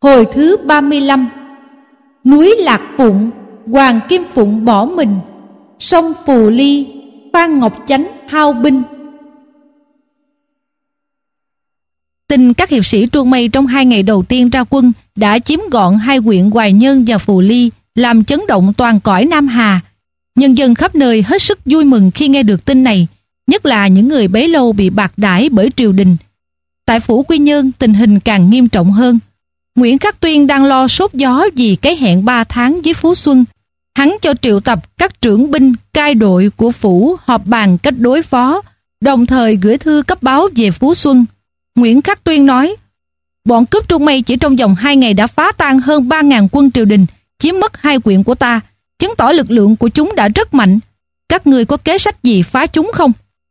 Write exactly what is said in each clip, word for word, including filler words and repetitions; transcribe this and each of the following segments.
Hồi thứ ba mươi lăm. Núi Lạc Phụng, Hoàng Kim Phụng bỏ mình, sông Phù Ly, Phan Ngọc Chánh hao binh. Tin các hiệp sĩ truông mây trong hai ngày đầu tiên ra quân đã chiếm gọn hai huyện Hoài Nhơn và Phù Ly, làm chấn động toàn cõi Nam Hà. Nhân dân khắp nơi hết sức vui mừng khi nghe được tin này, nhất là những người bấy lâu bị bạc đãi bởi triều đình. Tại phủ Quy Nhơn, tình hình càng nghiêm trọng hơn. Nguyễn Khắc Tuyên đang lo sốt gió vì cái hẹn ba tháng với Phú Xuân. Hắn cho triệu tập các trưởng binh, cai đội của phủ họp bàn cách đối phó, đồng thời gửi thư cấp báo về Phú Xuân. Nguyễn Khắc Tuyên nói: bọn cướp truông mây chỉ trong vòng hai ngày đã phá tan hơn ba ngàn quân triều đình, chiếm mất hai huyện của ta, chứng tỏ lực lượng của chúng đã rất mạnh. Các người có kế sách gì phá chúng không?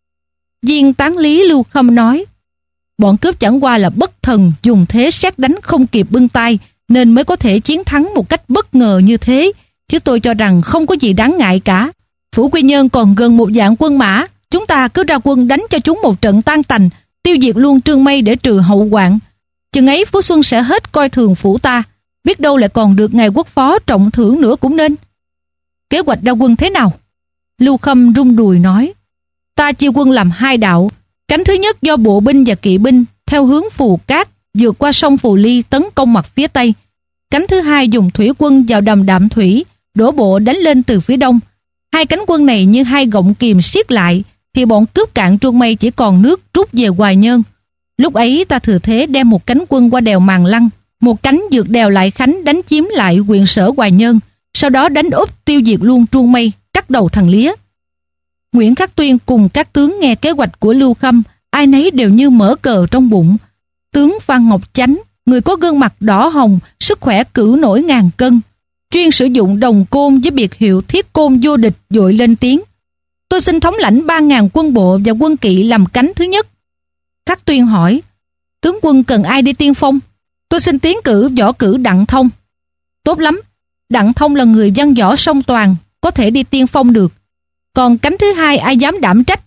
Viên tán lý Lưu Khâm nói: bọn cướp chẳng qua là bất thần dùng thế sét đánh không kịp bưng tay, nên mới có thể chiến thắng một cách bất ngờ như thế, chứ tôi cho rằng không có gì đáng ngại cả. Phủ Quy Nhơn còn gần một vạn quân mã, chúng ta cứ ra quân đánh cho chúng một trận tan tành, tiêu diệt luôn Trương Mây để trừ hậu hoạn. Chừng ấy Phú Xuân sẽ hết coi thường phủ ta, biết đâu lại còn được ngài quốc phó trọng thưởng nữa cũng nên. Kế hoạch ra quân thế nào? Lưu Khâm rung đùi nói: ta chia quân làm hai đạo. Cánh thứ nhất do bộ binh và kỵ binh theo hướng Phù Cát vượt qua sông Phù Ly tấn công mặt phía tây. Cánh thứ hai dùng thủy quân vào đầm Đạm Thủy, đổ bộ đánh lên từ phía đông. Hai cánh quân này như hai gọng kìm siết lại, thì bọn cướp cạn truông mây chỉ còn nước rút về Hoài Nhơn. Lúc ấy ta thừa thế đem một cánh quân qua đèo Màng Lăng, một cánh vượt đèo Lại Khánh đánh chiếm lại huyện Sở Hoài Nhơn, sau đó đánh úp tiêu diệt luôn truông mây, cắt đầu thằng Lía. Nguyễn Khắc Tuyên cùng các tướng nghe kế hoạch của Lưu Khâm, ai nấy đều như mở cờ trong bụng. Tướng Phan Ngọc Chánh, người có gương mặt đỏ hồng, sức khỏe cử nổi ngàn cân, chuyên sử dụng đồng côn với biệt hiệu Thiết Côn vô địch, vội lên tiếng: tôi xin thống lãnh ba ngàn quân bộ và quân kỵ làm cánh thứ nhất. Khắc Tuyên hỏi: tướng quân cần ai đi tiên phong? Tôi xin tiến cử võ cử Đặng Thông. Tốt lắm, Đặng Thông là người văn võ song toàn, có thể đi tiên phong được. Còn cánh thứ hai ai dám đảm trách?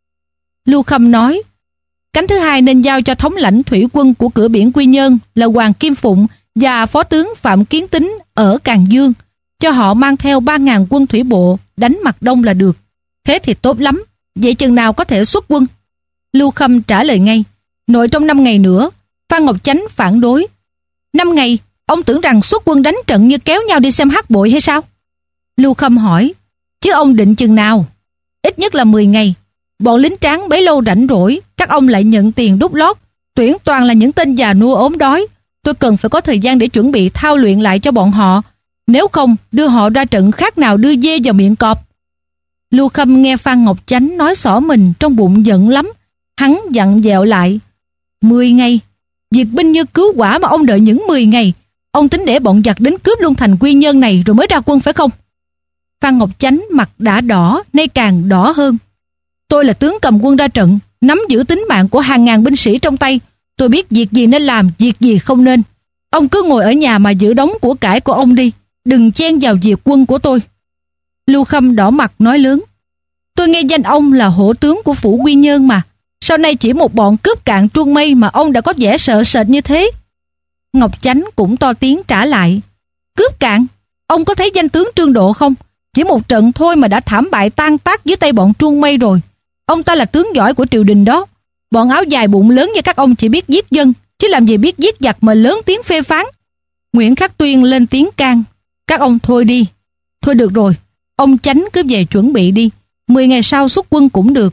Lưu Khâm nói: cánh thứ hai nên giao cho thống lãnh thủy quân của cửa biển Quy Nhơn là Hoàng Kim Phụng và phó tướng Phạm Kiến Tính ở Càn Dương, cho họ mang theo ba ngàn quân thủy bộ đánh mặt đông là được. Thế thì tốt lắm, vậy chừng nào có thể xuất quân? Lưu Khâm trả lời ngay: nội trong năm ngày nữa. Phan Ngọc Chánh phản đối: năm ngày? Ông tưởng rằng xuất quân đánh trận như kéo nhau đi xem hát bội hay sao? Lưu Khâm hỏi: chứ ông định chừng nào? Ít nhất là mười ngày. Bọn lính tráng bấy lâu rảnh rỗi, các ông lại nhận tiền đút lót, tuyển toàn là những tên già nua ốm đói. Tôi cần phải có thời gian để chuẩn bị thao luyện lại cho bọn họ. Nếu không, đưa họ ra trận khác nào đưa dê vào miệng cọp. Lưu Khâm nghe Phan Ngọc Chánh nói xỏ mình, trong bụng giận lắm. Hắn dặn dẹo lại: mười ngày? Diệt binh như cứu quả mà ông đợi những mười ngày? Ông tính để bọn giặc đến cướp luôn thành Quy Nhơn này rồi mới ra quân phải không? Phan Ngọc Chánh mặt đã đỏ, nay càng đỏ hơn. Tôi là tướng cầm quân ra trận, nắm giữ tính mạng của hàng ngàn binh sĩ trong tay. Tôi biết việc gì nên làm, việc gì không nên. Ông cứ ngồi ở nhà mà giữ đống của cải của ông đi, đừng chen vào việc quân của tôi. Lưu Khâm đỏ mặt nói lớn: tôi nghe danh ông là hổ tướng của phủ Quy Nhơn mà, sau này chỉ một bọn cướp cạn truông mây mà ông đã có vẻ sợ sệt như thế. Ngọc Chánh cũng to tiếng trả lại: cướp cạn? Ông có thấy danh tướng Trương Độ không? Chỉ một trận thôi mà đã thảm bại tan tác dưới tay bọn truông mây rồi. Ông ta là tướng giỏi của triều đình đó. Bọn áo dài bụng lớn như các ông chỉ biết giết dân, chứ làm gì biết giết giặc mà lớn tiếng phê phán. Nguyễn Khắc Tuyên lên tiếng can: các ông thôi đi. Thôi được rồi, ông Chánh cứ về chuẩn bị đi, mười ngày sau xuất quân cũng được.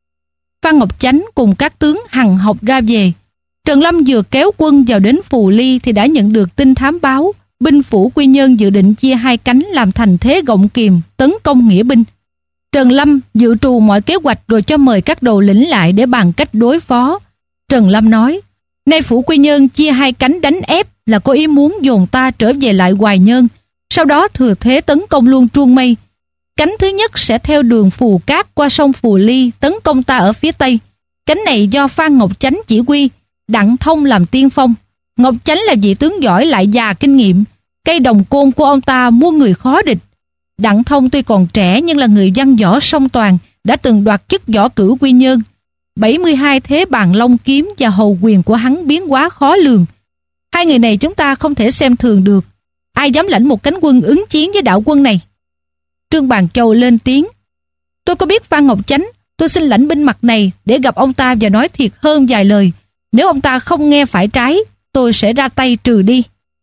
Phan Ngọc Chánh cùng các tướng hằng học ra về. Trần Lâm vừa kéo quân vào đến Phù Ly thì đã nhận được tin thám báo binh phủ Quy Nhơn dự định chia hai cánh làm thành thế gọng kìm tấn công nghĩa binh. Trần Lâm dự trù mọi kế hoạch rồi cho mời các đầu lĩnh lại để bàn cách đối phó. Trần Lâm nói: nay phủ Quy Nhơn chia hai cánh đánh ép là có ý muốn dồn ta trở về lại Hoài Nhơn, sau đó thừa thế tấn công luôn truông mây. Cánh thứ nhất sẽ theo đường Phù Cát qua sông Phù Ly tấn công ta ở phía tây. Cánh này do Phan Ngọc Chánh chỉ huy, Đặng Thông làm tiên phong. Ngọc Chánh là vị tướng giỏi lại già kinh nghiệm, cây đồng côn của ông ta muôn người khó địch. Đặng Thông tuy còn trẻ nhưng là người văn võ song toàn, đã từng đoạt chức võ cử Quy Nhơn. bảy mươi hai thế bàn long kiếm và hầu quyền của hắn biến hóa khó lường. Hai người này chúng ta không thể xem thường được. Ai dám lãnh một cánh quân ứng chiến với đạo quân này? Trương Bàn Châu lên tiếng. Tôi có biết Phan Ngọc Chánh, tôi xin lãnh binh mặt này để gặp ông ta và nói thiệt hơn vài lời. Nếu ông ta không nghe phải trái, tôi sẽ ra tay trừ đi.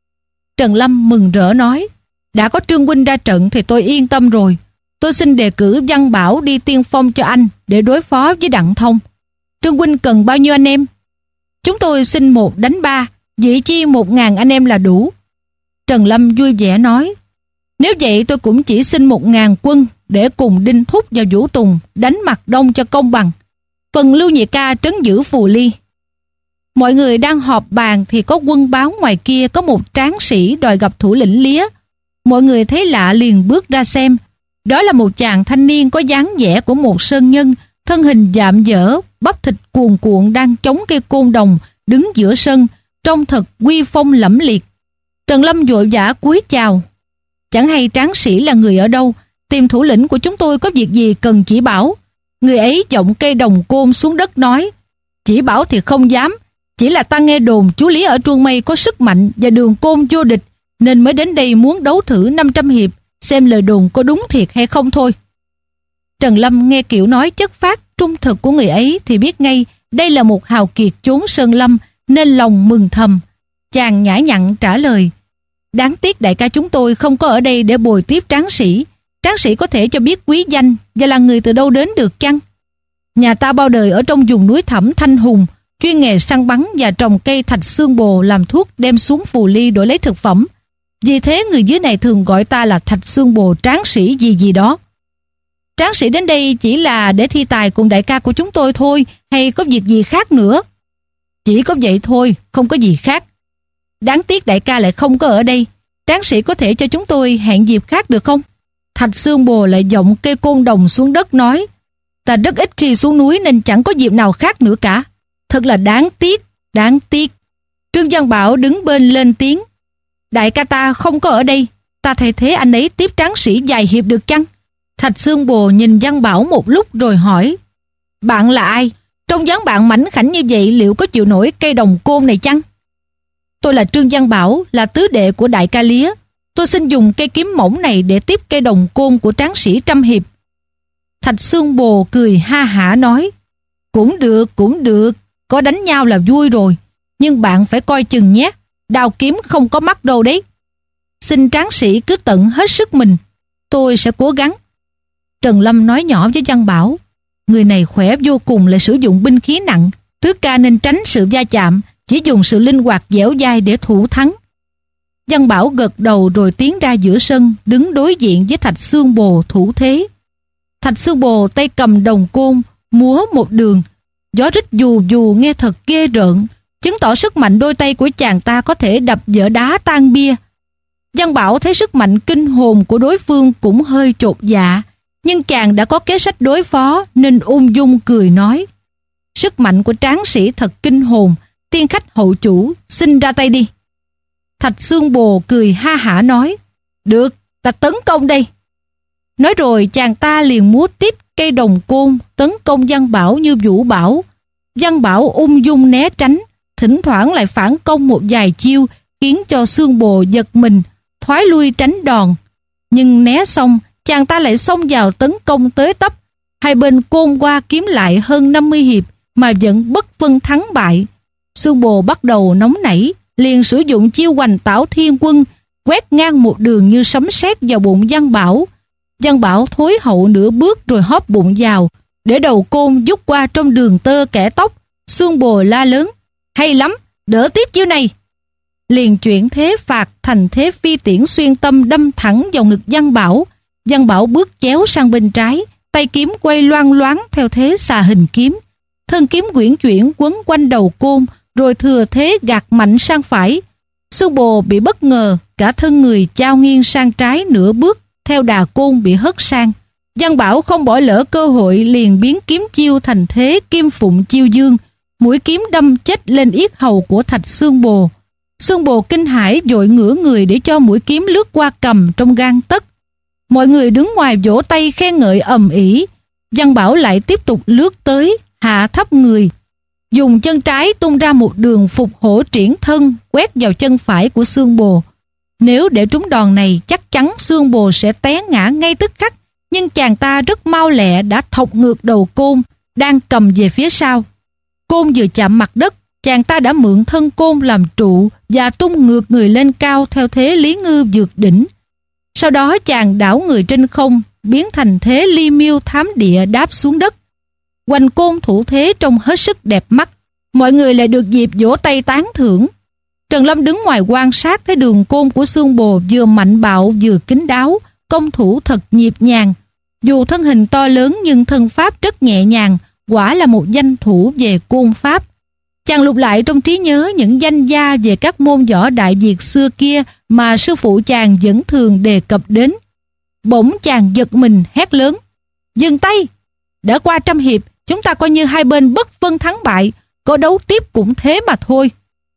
Trần Lâm mừng rỡ nói, đã có Trương huynh ra trận thì tôi yên tâm rồi. Tôi xin đề cử Văn Bảo đi tiên phong cho anh để đối phó với Đặng Thông. Trương huynh cần bao nhiêu anh em? Chúng tôi xin một đánh ba, dĩ chi một ngàn anh em là đủ. Trần Lâm vui vẻ nói, nếu vậy tôi cũng chỉ xin một ngàn quân để cùng Đinh Thúc và Vũ Tùng đánh mặt Đông cho công bằng. Phần Lưu Nhị Ca trấn giữ Phù Ly. Mọi người đang họp bàn thì có quân báo ngoài kia có một tráng sĩ đòi gặp thủ lĩnh Lía. Mọi người thấy lạ liền bước ra xem. Đó là một chàng thanh niên có dáng vẻ của một sơn nhân, thân hình dạm dở, bắp thịt cuồn cuộn đang chống cây côn đồng, đứng giữa sân, trông thật uy phong lẫm liệt. Trần Lâm vội vã cúi chào. Chẳng hay tráng sĩ là người ở đâu, tìm thủ lĩnh của chúng tôi có việc gì cần chỉ bảo. Người ấy giọng cây đồng côn xuống đất nói, chỉ bảo thì không dám, chỉ là ta nghe đồn chú Lý ở Truông Mây có sức mạnh và đường côn vô địch, nên mới đến đây muốn đấu thử năm trăm hiệp, xem lời đồn có đúng thiệt hay không thôi. Trần Lâm nghe kiểu nói chất phác trung thực của người ấy thì biết ngay đây là một hào kiệt chốn sơn lâm, nên lòng mừng thầm. Chàng nhã nhặn trả lời, đáng tiếc đại ca chúng tôi không có ở đây để bồi tiếp tráng sĩ. Tráng sĩ có thể cho biết quý danh và là người từ đâu đến được chăng? Nhà ta bao đời ở trong vùng núi thẳm Thanh Hùng, chuyên nghề săn bắn và trồng cây thạch xương bồ làm thuốc đem xuống Phù Ly đổi lấy thực phẩm. Vì thế người dưới này thường gọi ta là thạch xương bồ tráng sĩ gì gì đó. Tráng sĩ đến đây chỉ là để thi tài cùng đại ca của chúng tôi thôi, hay có việc gì khác nữa? Chỉ có vậy thôi, không có gì khác. Đáng tiếc đại ca lại không có ở đây. Tráng sĩ có thể cho chúng tôi hẹn dịp khác được không? Thạch xương bồ lại giọng cây côn đồng xuống đất nói, ta rất ít khi xuống núi nên chẳng có dịp nào khác nữa cả. Thật là đáng tiếc, đáng tiếc. Trương Văn Bảo đứng bên lên tiếng, đại ca ta không có ở đây, ta thay thế anh ấy tiếp tráng sĩ vài hiệp được chăng? Thạch xương bồ nhìn Văn Bảo một lúc rồi hỏi, bạn là ai? Trong dáng bạn mảnh khảnh như vậy liệu có chịu nổi cây đồng côn này chăng? Tôi là Trương Văn Bảo, là tứ đệ của đại ca Lía. Tôi xin dùng cây kiếm mỏng này để tiếp cây đồng côn của tráng sĩ trăm hiệp. Thạch xương bồ cười ha hả nói, cũng được, cũng được, có đánh nhau là vui rồi, nhưng bạn phải coi chừng nhé, đao kiếm không có mắt đâu đấy. Xin tráng sĩ cứ tận hết sức mình, tôi sẽ cố gắng. Trần Lâm nói nhỏ với Văn Bảo, người này khỏe vô cùng lại sử dụng binh khí nặng, tứ ca nên tránh sự va chạm, chỉ dùng sự linh hoạt dẻo dai để thủ thắng. Văn Bảo gật đầu rồi tiến ra giữa sân, đứng đối diện với Thạch xương bồ thủ thế. Thạch xương bồ tay cầm đồng côn, múa một đường, gió rít dù dù nghe thật ghê rợn, chứng tỏ sức mạnh đôi tay của chàng ta có thể đập vỡ đá tan bia. Văn Bảo thấy sức mạnh kinh hồn của đối phương cũng hơi chột dạ, nhưng chàng đã có kế sách đối phó nên ung dung cười nói, sức mạnh của tráng sĩ thật kinh hồn, tiên khách hậu chủ, xin ra tay đi. Thạch xương bồ cười ha hả nói, được, ta tấn công đây. Nói rồi chàng ta liền múa tiếp cây đồng côn tấn công Văn Bảo như vũ bão. Văn Bảo ung dung né tránh, thỉnh thoảng lại phản công một vài chiêu, khiến cho xương bồ giật mình, thoái lui tránh đòn. Nhưng né xong, chàng ta lại xông vào tấn công tới tấp. Hai bên côn qua kiếm lại hơn năm mươi hiệp mà vẫn bất phân thắng bại. Xương bồ bắt đầu nóng nảy, liền sử dụng chiêu hoành tảo thiên quân, quét ngang một đường như sấm sét vào bụng Văn Bảo. Văn Bảo thối hậu nửa bước rồi hóp bụng vào, để đầu côn dút qua trong đường tơ kẻ tóc. Xương bồ la lớn, hay lắm, đỡ tiếp chiêu này. Liền chuyển thế phạt thành thế phi tiễn xuyên tâm đâm thẳng vào ngực Văn Bảo. Văn Bảo bước chéo sang bên trái, tay kiếm quay loang loáng theo thế xà hình kiếm. Thân kiếm quyển chuyển quấn quanh đầu côn, rồi thừa thế gạt mạnh sang phải. Xương bồ bị bất ngờ, cả thân người chao nghiêng sang trái nửa bước, theo đà côn bị hất sang. Văn Bảo không bỏ lỡ cơ hội, liền biến kiếm chiêu thành thế kim phụng chiêu dương, mũi kiếm đâm chết lên yết hầu của Thạch xương bồ. Xương bồ kinh hãi vội ngửa người để cho mũi kiếm lướt qua cầm trong gang tấc. Mọi người đứng ngoài vỗ tay khen ngợi ầm ĩ. Văn Bảo lại tiếp tục lướt tới, hạ thấp người. dùng chân trái tung ra một đường phục hổ triển thân quét vào chân phải của Xương Bồ. Nếu để trúng đòn này, chắc chắn Xương Bồ sẽ té ngã ngay tức khắc, nhưng chàng ta rất mau lẹ đã thọc ngược đầu Côn đang cầm về phía sau. Côn vừa chạm mặt đất, chàng ta đã mượn thân Côn làm trụ và tung ngược người lên cao theo thế Lý Ngư vượt đỉnh. Sau đó chàng đảo người trên không, biến thành thế Ly Miêu thám địa đáp xuống đất. Hoành Côn thủ thế trông hết sức đẹp mắt, mọi người lại được dịp vỗ tay tán thưởng. Trần Lâm đứng ngoài quan sát thấy đường côn của Xương Bồ vừa mạnh bạo vừa kín đáo, công thủ thật nhịp nhàng. Dù thân hình to lớn nhưng thân pháp rất nhẹ nhàng, quả là một danh thủ về côn pháp. Chàng lục lại trong trí nhớ những danh gia về các môn võ Đại Việt xưa kia mà sư phụ chàng vẫn thường đề cập đến. Bỗng chàng giật mình hét lớn: "Dừng tay! Đã qua trăm hiệp, chúng ta coi như hai bên bất phân thắng bại, có đấu tiếp cũng thế mà thôi."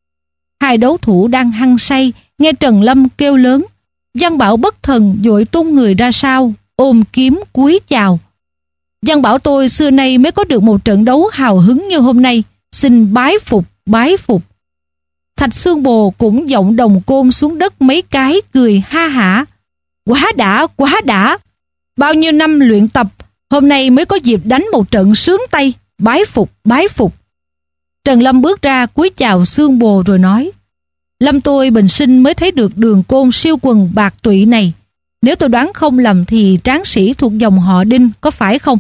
Hai đấu thủ đang hăng say, nghe Trần Lâm kêu lớn, Văn Bảo bất thần vội tung người ra sau, ôm kiếm cúi chào. "Văn Bảo tôi xưa nay mới có được một trận đấu hào hứng như hôm nay, xin bái phục, bái phục." Thạch Xương Bồ cũng giọng đồng côn xuống đất mấy cái, cười ha hả: "Quá đã, quá đã! Bao nhiêu năm luyện tập, hôm nay mới có dịp đánh một trận sướng tay, bái phục, bái phục." Trần Lâm bước ra cúi chào Xương Bồ rồi nói: "Lâm tôi bình sinh mới thấy được đường côn siêu quần bạc tụy này. Nếu tôi đoán không lầm thì tráng sĩ thuộc dòng họ Đinh, có phải không?"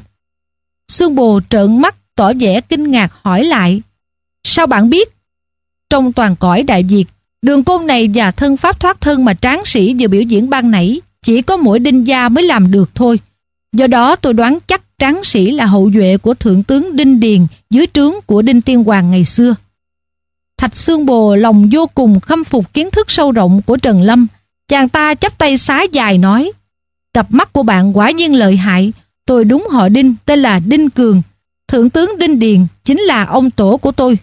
Xương Bồ trợn mắt tỏ vẻ kinh ngạc hỏi lại: "Sao bạn biết?" Trong toàn cõi Đại Việt, đường côn này và thân pháp thoát thân mà tráng sĩ vừa biểu diễn ban nãy chỉ có mỗi Đinh gia mới làm được thôi. Do đó tôi đoán chắc tráng sĩ là hậu duệ của thượng tướng Đinh Điền dưới trướng của Đinh Tiên Hoàng ngày xưa. Thạch Xương Bồ lòng vô cùng khâm phục kiến thức sâu rộng của Trần Lâm. Chàng ta chắp tay xá dài nói: "Cặp mắt của bạn quả nhiên lợi hại. Tôi đúng họ Đinh, tên là Đinh Cường. Thượng tướng Đinh Điền chính là ông tổ của tôi."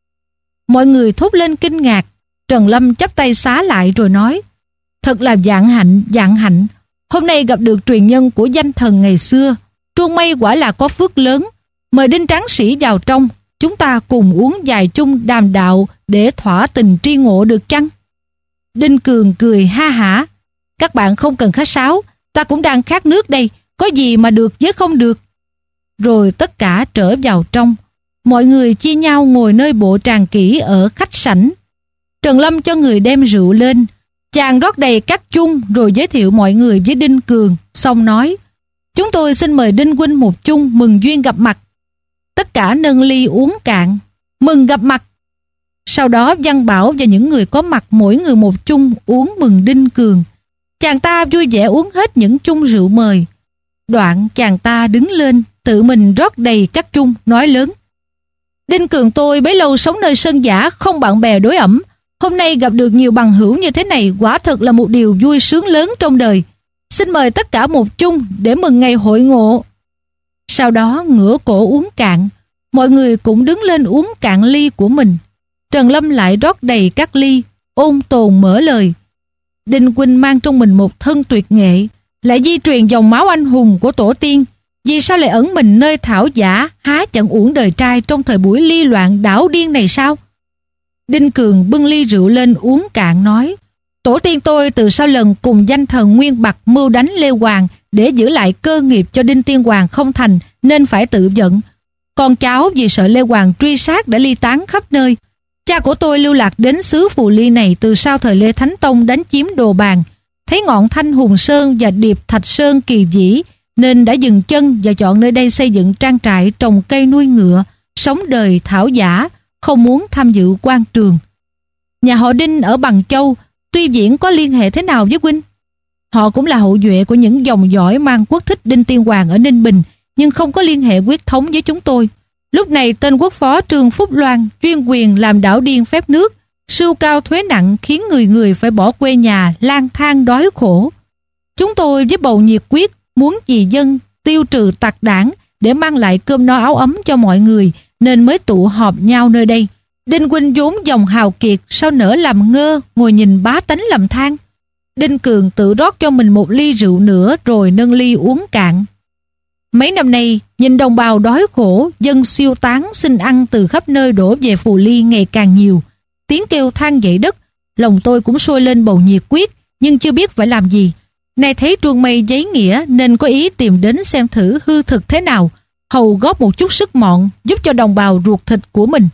Mọi người thốt lên kinh ngạc. Trần Lâm chắp tay xá lại rồi nói: "Thật là vạn hạnh, vạn hạnh. Hôm nay gặp được truyền nhân của danh thần ngày xưa. Truông Mây quả là có phước lớn. Mời Đinh tráng sĩ vào trong, chúng ta cùng uống vài chung đàm đạo để thỏa tình tri ngộ được chăng?" Đinh Cường cười ha hả: "Các bạn không cần khách sáo, ta cũng đang khát nước đây, có gì mà được với không được." Rồi tất cả trở vào trong. Mọi người chia nhau ngồi nơi bộ tràng kỹ ở khách sảnh. Trần Lâm cho người đem rượu lên. Chàng rót đầy các chung rồi giới thiệu mọi người với Đinh Cường, xong nói: "Chúng tôi xin mời Đinh huynh một chung mừng duyên gặp mặt." Tất cả nâng ly uống cạn, mừng gặp mặt. Sau đó Văn Bảo và những người có mặt mỗi người một chung uống mừng Đinh Cường. Chàng ta vui vẻ uống hết những chung rượu mời. Đoạn chàng ta đứng lên, tự mình rót đầy các chung, nói lớn: "Đinh Cường tôi bấy lâu sống nơi sơn giả, không bạn bè đối ẩm. Hôm nay gặp được nhiều bằng hữu như thế này, quả thật là một điều vui sướng lớn trong đời. Xin mời tất cả một chung để mừng ngày hội ngộ." Sau đó ngửa cổ uống cạn. Mọi người cũng đứng lên uống cạn ly của mình. Trần Lâm lại rót đầy các ly, ôn tồn mở lời: "Đinh huynh mang trong mình một thân tuyệt nghệ, lại di truyền dòng máu anh hùng của tổ tiên. Vì sao lại ẩn mình nơi thảo giả, há chẳng uổng đời trai trong thời buổi ly loạn đảo điên này sao?" Đinh Cường bưng ly rượu lên uống cạn nói: "Tổ tiên tôi từ sau lần cùng danh thần Nguyên Bạc mưu đánh Lê Hoàng để giữ lại cơ nghiệp cho Đinh Tiên Hoàng không thành nên phải tự giận. Con cháu vì sợ Lê Hoàng truy sát đã ly tán khắp nơi. Cha của tôi lưu lạc đến xứ Phù Ly này từ sau thời Lê Thánh Tông đánh chiếm Đồ Bàn, thấy ngọn Thanh Hùng Sơn và Điệp Thạch Sơn kỳ vĩ nên đã dừng chân và chọn nơi đây xây dựng trang trại trồng cây nuôi ngựa, sống đời thảo giả, không muốn tham dự quan trường. Nhà họ Đinh ở Bằng Châu, Tuy Viễn có liên hệ thế nào với huynh?" "Họ cũng là hậu duệ của những dòng dõi mang quốc thích Đinh Tiên Hoàng ở Ninh Bình, nhưng không có liên hệ huyết thống với chúng tôi. Lúc này tên quốc phó Trương Phúc Loan chuyên quyền làm đảo điên phép nước, sưu cao thuế nặng khiến người người phải bỏ quê nhà lang thang đói khổ. Chúng tôi với bầu nhiệt quyết muốn vì dân tiêu trừ tặc đảng để mang lại cơm no áo ấm cho mọi người nên mới tụ họp nhau nơi đây. Đinh huynh vốn dòng hào kiệt, sao nỡ làm ngơ ngồi nhìn bá tánh lầm than." Đinh Cường tự rót cho mình một ly rượu nữa rồi nâng ly uống cạn. Mấy năm nay, nhìn đồng bào đói khổ, dân siêu tán xin ăn từ khắp nơi đổ về Phù Ly ngày càng nhiều. Tiếng kêu than dậy đất, lòng tôi cũng sôi lên bầu nhiệt quyết, nhưng chưa biết phải làm gì. Nay thấy truông mây giấy nghĩa nên có ý tìm đến xem thử hư thực thế nào, hầu góp một chút sức mọn giúp cho đồng bào ruột thịt của mình.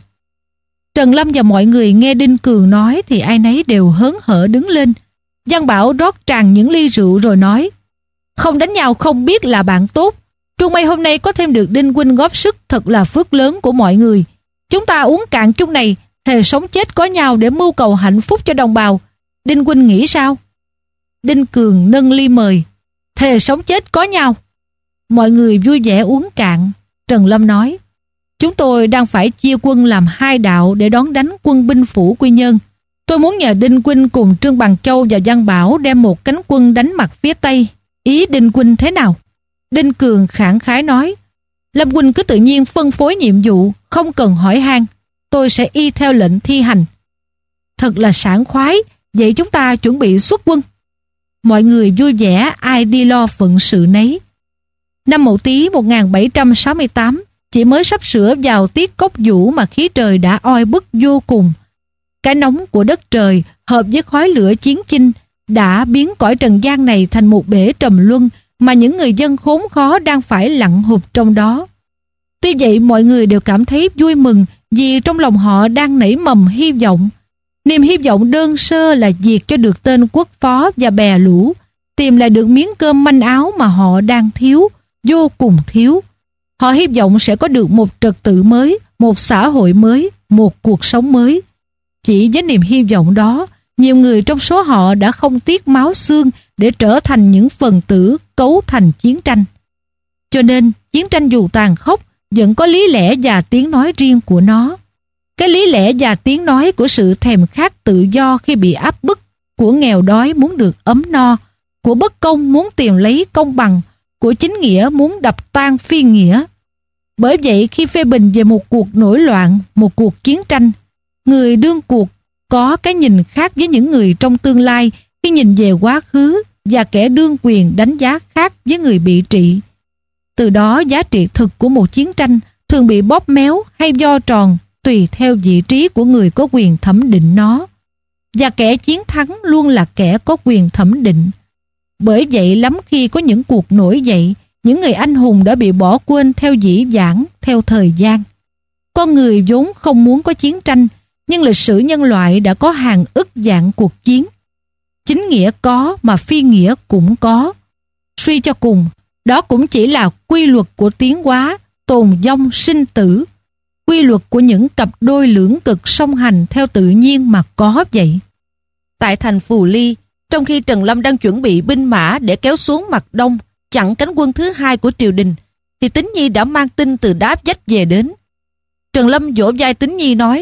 Trần Lâm và mọi người nghe Đinh Cường nói thì ai nấy đều hớn hở đứng lên. Văn Bảo rót tràn những ly rượu rồi nói: không đánh nhau không biết là bạn tốt. Truông mây hôm nay có thêm được Đinh huynh góp sức thật là phước lớn của mọi người. Chúng ta uống cạn chung này, thề sống chết có nhau để mưu cầu hạnh phúc cho đồng bào. Đinh huynh nghĩ sao? Đinh Cường nâng ly mời: thề sống chết có nhau. Mọi người vui vẻ uống cạn. Trần Lâm nói: chúng tôi đang phải chia quân làm hai đạo để đón đánh quân binh phủ Quy Nhơn. Tôi muốn nhờ Đinh huynh cùng Trương Bằng Châu và Văn Bảo đem một cánh quân đánh mặt phía Tây. Ý Đinh huynh thế nào? Đinh Cường khẳng khái nói: Lâm huynh cứ tự nhiên phân phối nhiệm vụ, không cần hỏi han, tôi sẽ y theo lệnh thi hành. Thật là sảng khoái. Vậy chúng ta chuẩn bị xuất quân. Mọi người vui vẻ, ai đi lo phận sự nấy. Năm Mậu Tý một nghìn bảy trăm sáu mươi tám, chỉ mới sắp sửa vào tiết cốc vũ mà khí trời đã oi bức vô cùng. Cái nóng của đất trời hợp với khói lửa chiến chinh đã biến cõi trần gian này thành một bể trầm luân mà những người dân khốn khó đang phải lặn hụp trong đó. Tuy vậy mọi người đều cảm thấy vui mừng vì trong lòng họ đang nảy mầm hy vọng. Niềm hy vọng đơn sơ là diệt cho được tên quốc phó và bè lũ, tìm lại được miếng cơm manh áo mà họ đang thiếu, vô cùng thiếu. Họ hy vọng sẽ có được một trật tự mới, một xã hội mới, một cuộc sống mới. Chỉ với niềm hy vọng đó, nhiều người trong số họ đã không tiếc máu xương để trở thành những phần tử cấu thành chiến tranh. Cho nên, chiến tranh dù tàn khốc, vẫn có lý lẽ và tiếng nói riêng của nó. Cái lý lẽ và tiếng nói của sự thèm khát tự do khi bị áp bức, của nghèo đói muốn được ấm no, của bất công muốn tìm lấy công bằng, của chính nghĩa muốn đập tan phi nghĩa. Bởi vậy khi phê bình về một cuộc nổi loạn, một cuộc chiến tranh, người đương cuộc có cái nhìn khác với những người trong tương lai khi nhìn về quá khứ, và kẻ đương quyền đánh giá khác với người bị trị. Từ đó giá trị thực của một chiến tranh thường bị bóp méo hay vo tròn tùy theo vị trí của người có quyền thẩm định nó. Và kẻ chiến thắng luôn là kẻ có quyền thẩm định. Bởi vậy lắm khi có những cuộc nổi dậy, những người anh hùng đã bị bỏ quên theo dĩ vãng, theo thời gian. Con người vốn không muốn có chiến tranh, nhưng lịch sử nhân loại đã có hàng ức dạng cuộc chiến. Chính nghĩa có mà phi nghĩa cũng có. Suy cho cùng, đó cũng chỉ là quy luật của tiến hóa, tồn vong sinh tử. Quy luật của những cặp đôi lưỡng cực song hành theo tự nhiên mà có vậy. Tại thành Phù Ly, trong khi Trần Lâm đang chuẩn bị binh mã để kéo xuống mặt đông, chặn cánh quân thứ hai của triều đình, thì Tín Nhi đã mang tin từ Đáp Vách về đến. Trần Lâm vỗ vai Tín Nhi nói: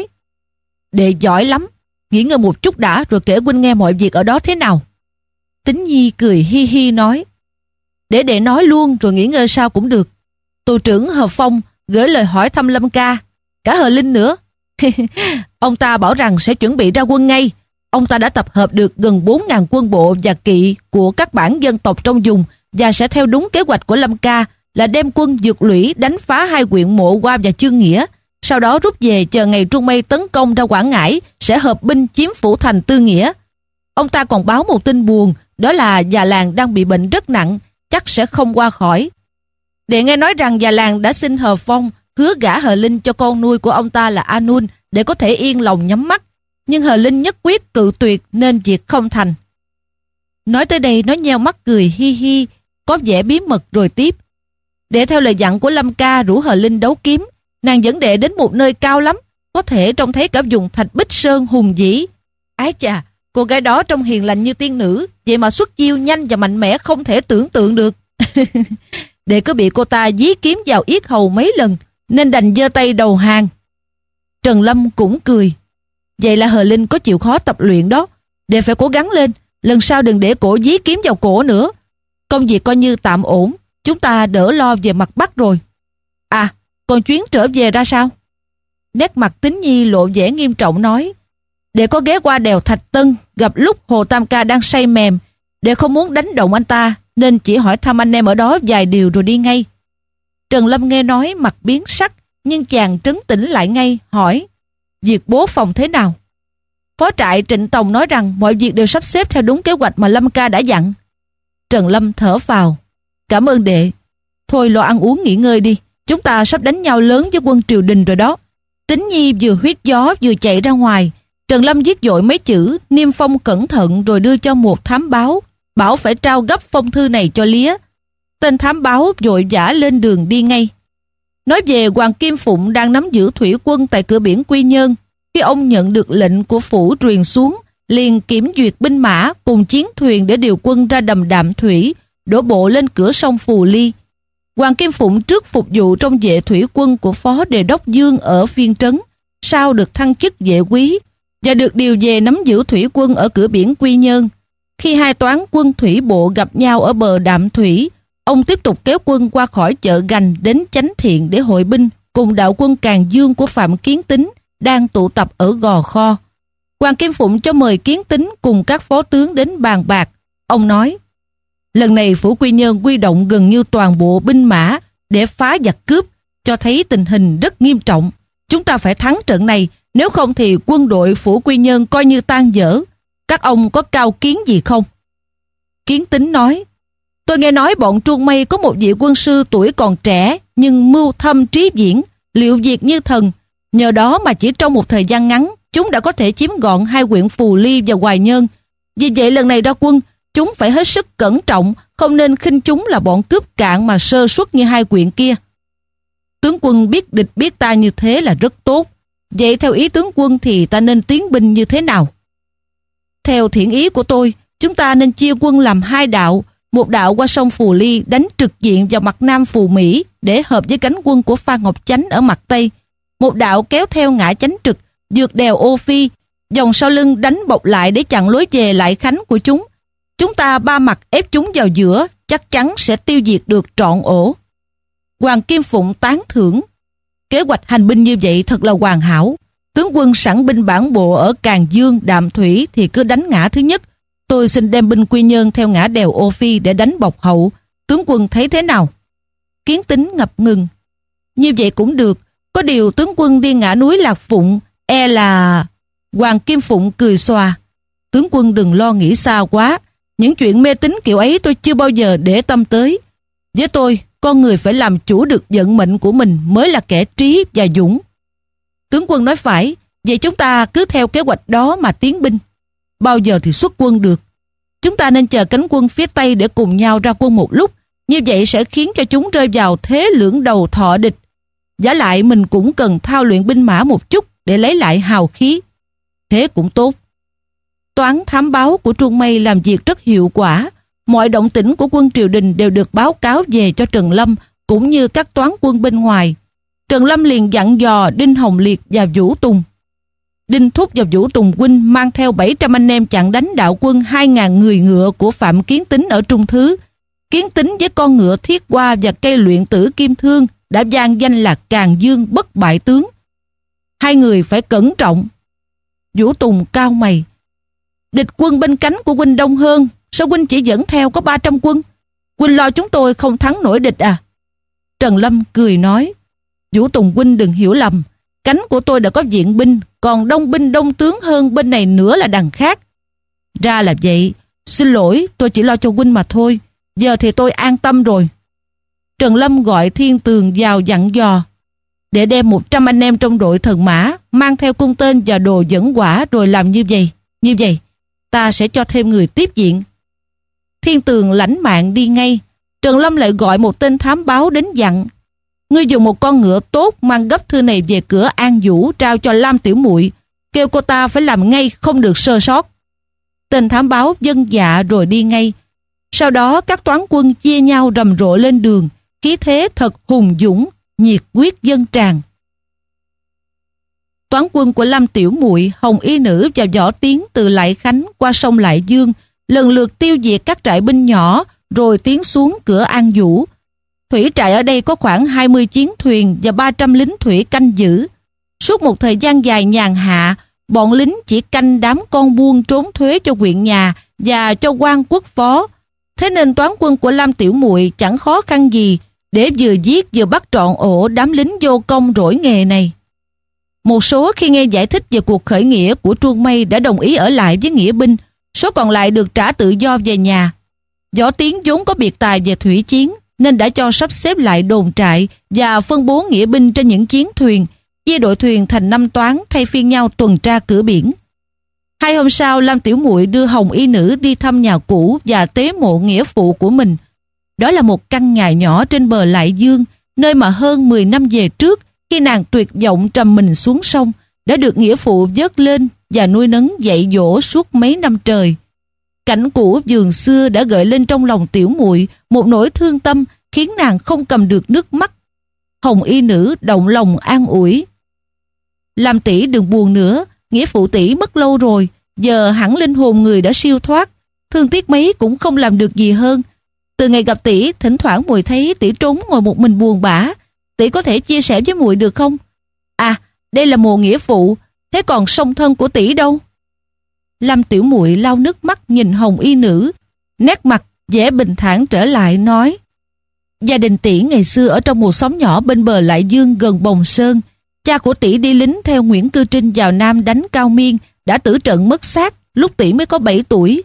đệ giỏi lắm, nghỉ ngơi một chút đã rồi kể huynh nghe mọi việc ở đó thế nào. Tín Nhi cười hi hi nói: để đệ nói luôn rồi nghỉ ngơi sao cũng được. Tù trưởng Hợp Phong gửi lời hỏi thăm Lâm ca, cả Hờ Linh nữa. Ông ta bảo rằng sẽ chuẩn bị ra quân ngay. Ông ta đã tập hợp được gần bốn nghìn quân bộ và kỵ của các bản dân tộc trong vùng và sẽ theo đúng kế hoạch của Lâm ca là đem quân vượt lũy đánh phá hai huyện Mộ Qua và Chương Nghĩa, sau đó rút về chờ ngày Truông Mây tấn công ra Quảng Ngãi sẽ hợp binh chiếm phủ thành Tư Nghĩa. Ông ta còn báo một tin buồn, đó là già làng đang bị bệnh rất nặng, chắc sẽ không qua khỏi. Đệ nghe nói rằng già làng đã xin Hờ Phong hứa gả Hờ Linh cho con nuôi của ông ta là Anun để có thể yên lòng nhắm mắt, nhưng Hờ Linh nhất quyết cự tuyệt nên việc không thành. Nói tới đây nó nheo mắt cười hi hi, có vẻ bí mật rồi tiếp: để theo lời dặn của Lâm ca rủ Hờ Linh đấu kiếm, nàng dẫn đệ đến một nơi cao lắm, có thể trông thấy cả vùng Thạch Bích Sơn hùng vĩ. Ái chà, cô gái đó trông hiền lành như tiên nữ, vậy mà xuất chiêu nhanh và mạnh mẽ không thể tưởng tượng được. Đệ cứ bị cô ta dí kiếm vào yết hầu mấy lần nên đành giơ tay đầu hàng. Trần Lâm cũng cười: vậy là Hờ Linh có chịu khó tập luyện đó, đệ phải cố gắng lên, lần sau đừng để cổ dí kiếm vào cổ nữa. Công việc coi như tạm ổn, chúng ta đỡ lo về mặt Bắc rồi. À, còn chuyến trở về ra sao? Nét mặt Tín Nhi lộ vẻ nghiêm trọng nói: đệ có ghé qua đèo Thạch Tân, gặp lúc Hồ Tam Ca đang say mềm, đệ không muốn đánh động anh ta nên chỉ hỏi thăm anh em ở đó vài điều rồi đi ngay. Trần Lâm nghe nói mặt biến sắc, nhưng chàng trấn tĩnh lại ngay, hỏi: Việc bố phòng thế nào? Phó trại Trịnh Tòng nói rằng mọi việc đều sắp xếp theo đúng kế hoạch mà Lâm ca đã dặn. Trần Lâm thở phào: Cảm ơn đệ. Thôi lo ăn uống nghỉ ngơi đi, chúng ta sắp đánh nhau lớn với quân triều đình rồi đó. Tính Nhi vừa huyết gió vừa chạy ra ngoài. Trần Lâm viết dội mấy chữ, niêm phong cẩn thận rồi đưa cho một thám báo, bảo phải trao gấp phong thư này cho Lía. Tên thám báo vội vã lên đường đi ngay. Nói về Hoàng Kim Phụng đang nắm giữ thủy quân tại cửa biển Quy Nhơn. Khi ông nhận được lệnh của phủ truyền xuống, liền kiểm duyệt binh mã cùng chiến thuyền để điều quân ra đầm Đạm Thủy, đổ bộ lên cửa sông Phù Ly. Hoàng Kim Phụng trước phục vụ trong vệ thủy quân của Phó Đề đốc Dương ở Phiên Trấn, sau được thăng chức vệ quý và được điều về nắm giữ thủy quân ở cửa biển Quy Nhơn. Khi hai toán quân thủy bộ gặp nhau ở bờ Đạm Thủy, ông tiếp tục kéo quân qua khỏi chợ Gành đến Chánh Thiện để hội binh cùng đạo quân Càn Dương của Phạm Kiến Tín đang tụ tập ở Gò Kho. Hoàng Kim Phụng cho mời Kiến Tín cùng các phó tướng đến bàn bạc. Ông nói: Lần này phủ Quy Nhơn quy động gần như toàn bộ binh mã để phá giặc cướp, cho thấy tình hình rất nghiêm trọng. Chúng ta phải thắng trận này, nếu không thì quân đội phủ Quy Nhơn coi như tan dở. Các ông có cao kiến gì không? Kiến Tín nói: Tôi nghe nói bọn Truông Mây có một vị quân sư tuổi còn trẻ nhưng mưu thâm trí viễn, liệu việc như thần. Nhờ đó mà chỉ trong một thời gian ngắn, chúng đã có thể chiếm gọn hai huyện Phù Ly và Hoài Nhơn. Vì vậy lần này ra quân, chúng phải hết sức cẩn trọng, không nên khinh chúng là bọn cướp cạn mà sơ suất như hai huyện kia. Tướng quân biết địch biết ta như thế là rất tốt. Vậy theo ý tướng quân thì ta nên tiến binh như thế nào? Theo thiện ý của tôi, chúng ta nên chia quân làm hai đạo. Một đạo qua sông Phù Ly đánh trực diện vào mặt nam Phù Mỹ để hợp với cánh quân của Phan Ngọc Chánh ở mặt tây. Một đạo kéo theo ngã Chánh Trực, vượt đèo Ô Phi, dòng sau lưng đánh bọc lại để chặn lối về Lại Khánh của chúng. Chúng ta ba mặt ép chúng vào giữa, chắc chắn sẽ tiêu diệt được trọn ổ. Hoàng Kim Phụng tán thưởng: Kế hoạch hành binh như vậy thật là hoàn hảo. Tướng quân sẵn binh bản bộ ở Càn Dương, Đạm Thủy thì cứ đánh ngã thứ nhất. Tôi xin đem binh Quy Nhơn theo ngã đèo Ô Phi để đánh bọc hậu. Tướng quân thấy thế nào? Kiến Tín ngập ngừng: Như vậy cũng được. Có điều tướng quân đi ngã núi Lạc Phụng, e là... Hoàng Kim Phụng cười xòa: Tướng quân đừng lo nghĩ xa quá. Những chuyện mê tín kiểu ấy tôi chưa bao giờ để tâm tới. Với tôi, con người phải làm chủ được vận mệnh của mình mới là kẻ trí và dũng. Tướng quân nói phải. Vậy chúng ta cứ theo kế hoạch đó mà tiến binh. Bao giờ thì xuất quân được? Chúng ta nên chờ cánh quân phía Tây để cùng nhau ra quân một lúc. Như vậy sẽ khiến cho chúng rơi vào thế lưỡng đầu thọ địch. Giả lại mình cũng cần thao luyện binh mã một chút để lấy lại hào khí. Thế cũng tốt. Toán thám báo của Truông Mây làm việc rất hiệu quả. Mọi động tĩnh của quân triều đình đều được báo cáo về cho Trần Lâm cũng như các toán quân bên ngoài. Trần Lâm liền dặn dò Đinh Hồng Liệt và Vũ Tùng. Đinh Thúc và Vũ Tùng huynh mang theo bảy trăm anh em chặn đánh đạo quân hai nghìn người ngựa của Phạm Kiến Tín ở Trung Thứ. Kiến Tín với con ngựa thiết hoa và cây luyện tử kim thương đã vang danh là Càn Dương bất bại tướng. Hai người phải cẩn trọng. Vũ Tùng cau mày: Địch quân bên cánh của huynh đông hơn, sao huynh chỉ dẫn theo có ba trăm quân? Huynh lo chúng tôi không thắng nổi địch à? Trần Lâm cười nói: Vũ Tùng huynh đừng hiểu lầm. Cánh của tôi đã có viện binh, còn đông binh đông tướng hơn bên này nữa là đằng khác. Ra là vậy. Xin lỗi, tôi chỉ lo cho huynh mà thôi. Giờ thì tôi an tâm rồi. Trần Lâm gọi Thiên Tường vào dặn dò: Để đem một trăm anh em trong đội thần mã mang theo cung tên và đồ dẫn hỏa, rồi làm như vậy. Như vậy ta sẽ cho thêm người tiếp diện. Thiên Tường lãnh mạng đi ngay. Trần Lâm lại gọi một tên thám báo đến dặn: Ngươi dùng một con ngựa tốt mang gấp thư này về cửa An Vũ trao cho Lam Tiểu Muội, kêu cô ta phải làm ngay, không được sơ sót. Tên thám báo vâng dạ rồi đi ngay. Sau đó các toán quân chia nhau rầm rộ lên đường, khí thế thật hùng dũng, nhiệt quyết dâng tràn. Toán quân của Lam Tiểu Muội, Hồng Y Nữ và Võ Tiến từ Lại Khánh qua sông Lại Dương lần lượt tiêu diệt các trại binh nhỏ, rồi tiến xuống cửa An Vũ. Thủy trại ở đây có khoảng hai mươi chiến thuyền và ba trăm lính thủy canh giữ. Suốt một thời gian dài nhàn hạ, bọn lính chỉ canh đám con buôn trốn thuế cho huyện nhà và cho quan quốc phó. Thế nên toán quân của Lam Tiểu Muội chẳng khó khăn gì để vừa giết vừa bắt trọn ổ đám lính vô công rỗi nghề này. Một số khi nghe giải thích về cuộc khởi nghĩa của Truông Mây đã đồng ý ở lại với nghĩa binh, số còn lại được trả tự do về nhà. Võ Tiến vốn có biệt tài về thủy chiến nên đã cho sắp xếp lại đồn trại và phân bố nghĩa binh trên những chiến thuyền, chia đội thuyền thành năm toán thay phiên nhau tuần tra cửa biển. Hai hôm sau, Lam Tiểu Muội đưa Hồng Y Nữ đi thăm nhà cũ và tế mộ nghĩa phụ của mình. Đó là một căn nhà nhỏ trên bờ Lại Dương, nơi mà hơn mười năm về trước, khi nàng tuyệt vọng trầm mình xuống sông, đã được nghĩa phụ vớt lên và nuôi nấng dạy dỗ suốt mấy năm trời. Cảnh cũ vườn xưa đã gợi lên trong lòng Tiểu Muội một nỗi thương tâm khiến nàng không cầm được nước mắt. Hồng Y Nữ động lòng an ủi: "Lam tỷ đừng buồn nữa, nghĩa phụ tỷ mất lâu rồi, giờ hẳn linh hồn người đã siêu thoát, thương tiếc mấy cũng không làm được gì hơn. Từ ngày gặp tỷ, thỉnh thoảng muội thấy tỷ trốn ngồi một mình buồn bã, tỷ có thể chia sẻ với muội được không? À, đây là mồ nghĩa phụ, thế còn song thân của tỷ đâu?" Lam Tiểu Muội lau nước mắt nhìn Hồng Y Nữ, nét mặt vẻ bình thản trở lại nói: "Gia đình tỷ ngày xưa ở trong một xóm nhỏ bên bờ Lại Dương gần Bồng Sơn. Cha của tỷ đi lính theo Nguyễn Cư Trinh vào Nam đánh Cao Miên, đã tử trận mất xác lúc tỷ mới có bảy tuổi."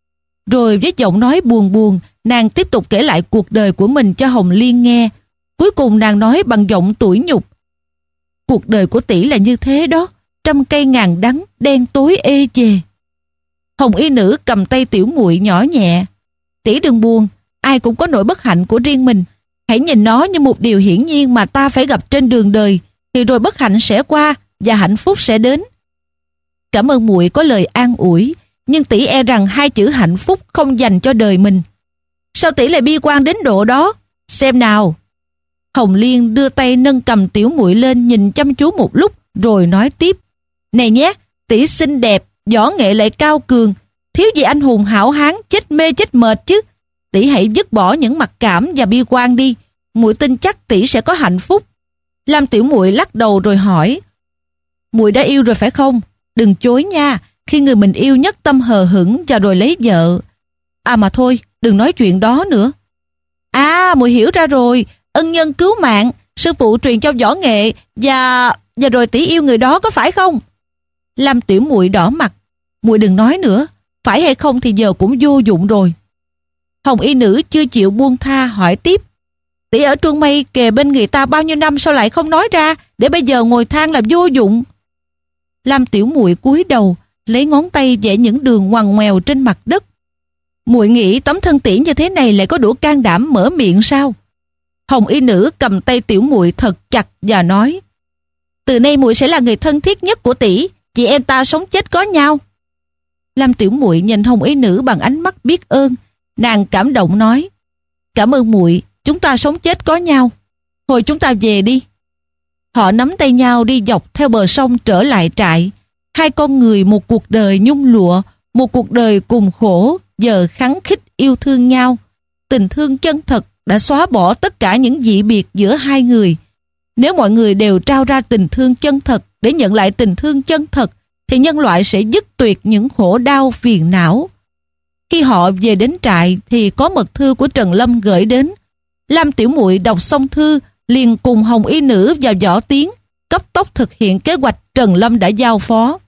Rồi với giọng nói buồn buồn, nàng tiếp tục kể lại cuộc đời của mình cho Hồng Liên nghe. Cuối cùng nàng nói bằng giọng tủi nhục: "Cuộc đời của tỷ là như thế đó, trăm cây ngàn đắng, đen tối ê chề." Hồng Y Nữ cầm tay Tiểu Muội nhỏ nhẹ: "Tỷ đừng buồn, ai cũng có nỗi bất hạnh của riêng mình. Hãy nhìn nó như một điều hiển nhiên mà ta phải gặp trên đường đời, thì rồi bất hạnh sẽ qua và hạnh phúc sẽ đến." "Cảm ơn muội có lời an ủi, nhưng tỷ e rằng hai chữ hạnh phúc không dành cho đời mình." "Sao tỷ lại bi quan đến độ đó? Xem nào." Hồng Liên đưa tay nâng cầm Tiểu Muội lên nhìn chăm chú một lúc rồi nói tiếp: "Này nhé, tỷ xinh đẹp, võ nghệ lại cao cường, thiếu gì anh hùng hảo hán chết mê chết mệt chứ. Tỷ hãy dứt bỏ những mặc cảm và bi quan đi, muội tin chắc tỷ sẽ có hạnh phúc." Lam Tiểu Muội lắc đầu rồi hỏi: "Muội đã yêu rồi phải không? Đừng chối nha, khi người mình yêu nhất tâm hờ hững và rồi lấy vợ. À mà thôi, đừng nói chuyện đó nữa." "À, muội hiểu ra rồi, ân nhân cứu mạng, sư phụ truyền cho võ nghệ và và rồi tỷ yêu người đó có phải không?" Lam Tiểu Muội đỏ mặt: "Muội đừng nói nữa, phải hay không thì giờ cũng vô dụng rồi." Hồng Y Nữ chưa chịu buông tha hỏi tiếp: "Tỷ ở Truông Mây kề bên người ta bao nhiêu năm sao lại không nói ra, để bây giờ ngồi than là vô dụng?" Lam Tiểu Muội cúi đầu, lấy ngón tay vẽ những đường ngoằn ngoèo trên mặt đất. "Muội nghĩ tấm thân tỷ như thế này lại có đủ can đảm mở miệng sao?" Hồng Y Nữ cầm tay Tiểu Muội thật chặt và nói: "Từ nay muội sẽ là người thân thiết nhất của tỷ, chị em ta sống chết có nhau." Lam Tiểu Muội nhìn Hồng Y Nữ bằng ánh mắt biết ơn, nàng cảm động nói: "Cảm ơn muội, chúng ta sống chết có nhau. Hồi chúng ta về đi." Họ nắm tay nhau đi dọc theo bờ sông trở lại trại. Hai con người một cuộc đời nhung lụa, một cuộc đời cùng khổ, giờ khắng khích yêu thương nhau. Tình thương chân thật đã xóa bỏ tất cả những dị biệt giữa hai người. Nếu mọi người đều trao ra tình thương chân thật để nhận lại tình thương chân thật, thì nhân loại sẽ dứt tuyệt những khổ đau phiền não. Khi họ về đến trại thì có mật thư của Trần Lâm gửi đến. Lam Tiểu Muội đọc xong thư liền cùng Hồng Y Nữ và Võ Tiến cấp tốc thực hiện kế hoạch Trần Lâm đã giao phó.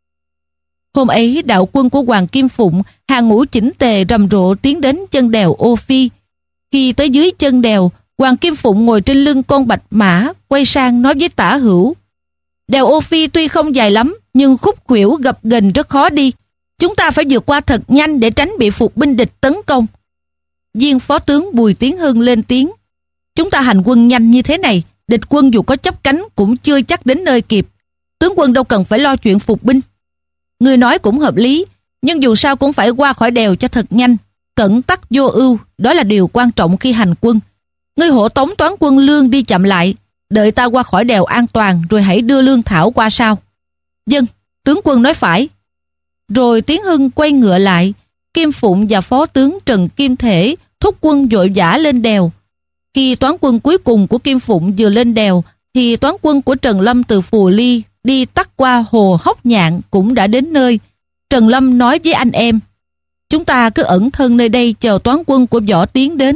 Hôm ấy đạo quân của Hoàng Kim Phụng hàng ngũ chỉnh tề rầm rộ tiến đến chân đèo Ô Phi. Khi tới dưới chân đèo, Hoàng Kim Phụng ngồi trên lưng con bạch mã, quay sang nói với Tả Hữu: "Đèo Ô Phi tuy không dài lắm, nhưng khúc khuỷu gập ghềnh rất khó đi. Chúng ta phải vượt qua thật nhanh để tránh bị phục binh địch tấn công." Viên phó tướng Bùi Tiến Hưng lên tiếng: "Chúng ta hành quân nhanh như thế này, địch quân dù có chắp cánh cũng chưa chắc đến nơi kịp. Tướng quân đâu cần phải lo chuyện phục binh." "Người nói cũng hợp lý, nhưng dù sao cũng phải qua khỏi đèo cho thật nhanh. Cẩn tắc vô ưu, đó là điều quan trọng khi hành quân. Ngươi hộ tống toán quân Lương đi chậm lại, đợi ta qua khỏi đèo an toàn rồi hãy đưa lương thảo qua sau." "Vâng, tướng quân nói phải." Rồi Tiến Hưng quay ngựa lại. Kim Phụng và phó tướng Trần Kim Thể thúc quân vội vã lên đèo. Khi toán quân cuối cùng của Kim Phụng vừa lên đèo thì toán quân của Trần Lâm từ Phù Ly đi tắt qua hồ Hốc Nhạn cũng đã đến nơi. Trần Lâm nói với anh em: "Chúng ta cứ ẩn thân nơi đây chờ toán quân của Võ Tiến đến.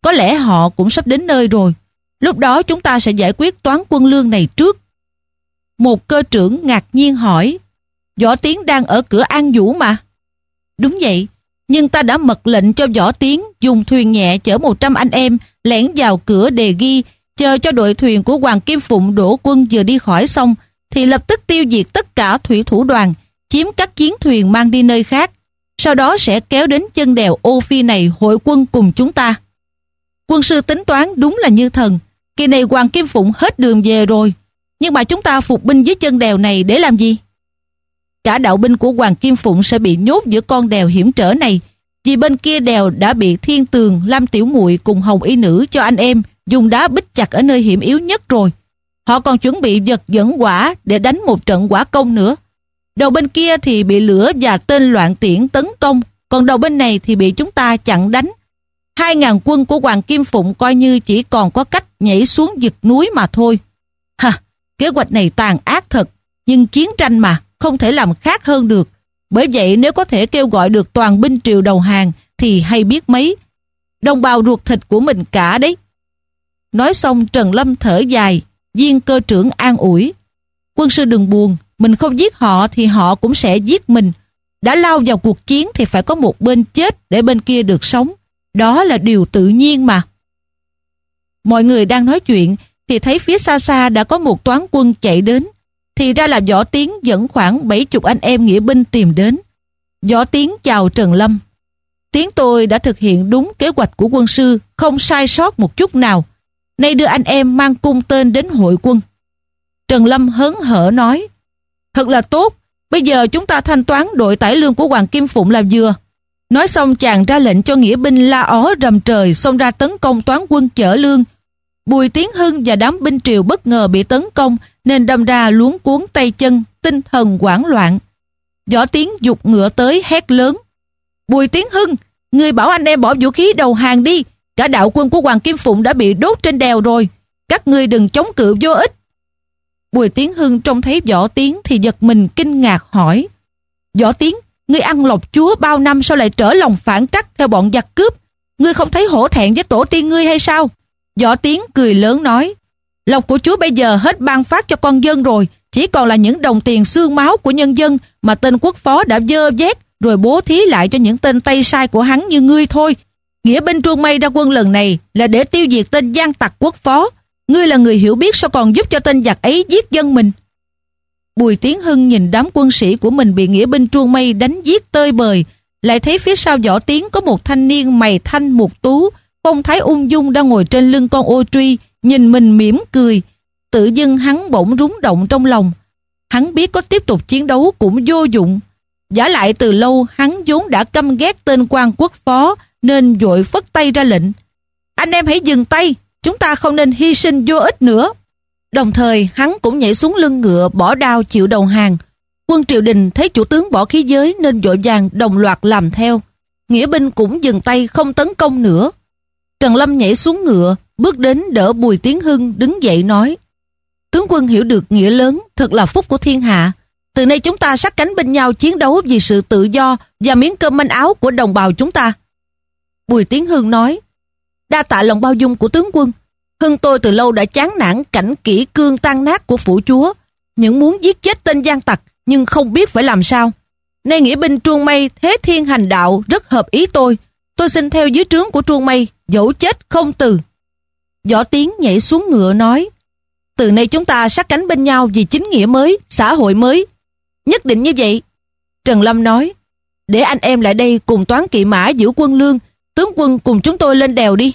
Có lẽ họ cũng sắp đến nơi rồi. Lúc đó chúng ta sẽ giải quyết toán quân lương này trước. Một cơ trưởng ngạc nhiên hỏi, Võ Tiến đang ở cửa An Vũ mà. Đúng vậy, nhưng ta đã mật lệnh cho Võ Tiến dùng thuyền nhẹ chở một trăm anh em lẻn vào cửa Đề Ghi, chờ cho đội thuyền của Hoàng Kim Phụng đổ quân vừa đi khỏi xong thì lập tức tiêu diệt tất cả thủy thủ đoàn, chiếm các chiến thuyền mang đi nơi khác. Sau đó sẽ kéo đến chân đèo Ô Phi này hội quân cùng chúng ta. Quân sư tính toán đúng là như thần. Kỳ này Hoàng Kim Phụng hết đường về rồi. Nhưng mà chúng ta phục binh dưới chân đèo này để làm gì? Cả đạo binh của Hoàng Kim Phụng sẽ bị nhốt giữa con đèo hiểm trở này, vì bên kia đèo đã bị Thiên Tường, Lam Tiểu Muội cùng Hồng Y Nữ cho anh em dùng đá bích chặt ở nơi hiểm yếu nhất rồi. Họ còn chuẩn bị vật dẫn quả để đánh một trận quả công nữa. Đầu bên kia thì bị lửa và tên loạn tiễn tấn công, còn đầu bên này thì bị chúng ta chặn đánh. Hai ngàn quân của Hoàng Kim Phụng coi như chỉ còn có cách nhảy xuống vực núi mà thôi. Hả, kế hoạch này tàn ác thật, nhưng chiến tranh mà, không thể làm khác hơn được. Bởi vậy nếu có thể kêu gọi được toàn binh triều đầu hàng thì hay biết mấy. Đồng bào ruột thịt của mình cả đấy. Nói xong Trần Lâm thở dài, viên cơ trưởng an ủi. Quân sư đừng buồn, mình không giết họ thì họ cũng sẽ giết mình. Đã lao vào cuộc chiến thì phải có một bên chết để bên kia được sống. Đó là điều tự nhiên mà. Mọi người đang nói chuyện thì thấy phía xa xa đã có một toán quân chạy đến. Thì ra là Võ Tiến dẫn khoảng bảy chục anh em nghĩa binh tìm đến. Võ Tiến chào Trần Lâm. Tiến tôi đã thực hiện đúng kế hoạch của quân sư, không sai sót một chút nào. Nay đưa anh em mang cung tên đến hội quân. Trần Lâm hớn hở nói, thật là tốt, bây giờ chúng ta thanh toán đội tải lương của Hoàng Kim Phụng là vừa. Nói xong chàng ra lệnh cho nghĩa binh la ó rầm trời xông ra tấn công toán quân chở lương. Bùi Tiến Hưng và đám binh triều bất ngờ bị tấn công nên đâm ra luống cuống tay chân, tinh thần hoảng loạn. Võ Tiến giục ngựa tới hét lớn, Bùi Tiến Hưng, người bảo anh em bỏ vũ khí đầu hàng đi. Cả đạo quân của Hoàng Kim Phụng đã bị đốt trên đèo rồi. Các ngươi đừng chống cự vô ích. Bùi Tiến Hưng trông thấy Võ Tiến thì giật mình kinh ngạc hỏi, Võ Tiến, ngươi ăn lộc chúa bao năm sao lại trở lòng phản trắc theo bọn giặc cướp? Ngươi không thấy hổ thẹn với tổ tiên ngươi hay sao? Võ Tiến cười lớn nói, lộc của chúa bây giờ hết ban phát cho con dân rồi, chỉ còn là những đồng tiền xương máu của nhân dân mà tên quốc phó đã dơ vét rồi bố thí lại cho những tên tay sai của hắn như ngươi thôi. Nghĩa binh Truông Mây ra quân lần này là để tiêu diệt tên gian tặc quốc phó. Ngươi là người hiểu biết sao còn giúp cho tên giặc ấy giết dân mình? Bùi Tiến Hưng nhìn đám quân sĩ của mình bị nghĩa binh Truông Mây đánh giết tơi bời, lại thấy phía sau Võ Tiến có một thanh niên mày thanh mục tú, phong thái ung dung đang ngồi trên lưng con ô truy, nhìn mình mỉm cười. Tự dưng hắn bỗng rúng động trong lòng. Hắn biết có tiếp tục chiến đấu cũng vô dụng. Giả lại từ lâu hắn vốn đã căm ghét tên quan quốc phó nên vội phất tay ra lệnh, anh em hãy dừng tay, chúng ta không nên hy sinh vô ích nữa. Đồng thời hắn cũng nhảy xuống lưng ngựa bỏ đao chịu đầu hàng. Quân triều đình thấy chủ tướng bỏ khí giới nên vội vàng đồng loạt làm theo. Nghĩa binh cũng dừng tay không tấn công nữa. Trần Lâm nhảy xuống ngựa, bước đến đỡ Bùi Tiến Hưng đứng dậy nói, tướng quân hiểu được nghĩa lớn, thật là phúc của thiên hạ. Từ nay chúng ta sát cánh bên nhau chiến đấu vì sự tự do và miếng cơm manh áo của đồng bào chúng ta. Bùi Tiến Hưng nói, đa tạ lòng bao dung của tướng quân. Hưng tôi từ lâu đã chán nản cảnh kỷ cương tan nát của phủ chúa, những muốn giết chết tên gian tặc nhưng không biết phải làm sao. Nay nghĩa binh Truông Mây thế thiên hành đạo rất hợp ý tôi. Tôi xin theo dưới trướng của Truông Mây, dẫu chết không từ. Võ Tiến nhảy xuống ngựa nói, từ nay chúng ta sát cánh bên nhau vì chính nghĩa mới, xã hội mới. Nhất định như vậy. Trần Lâm nói, để anh em lại đây cùng toán kỵ mã giữ quân lương, tướng quân cùng chúng tôi lên đèo đi.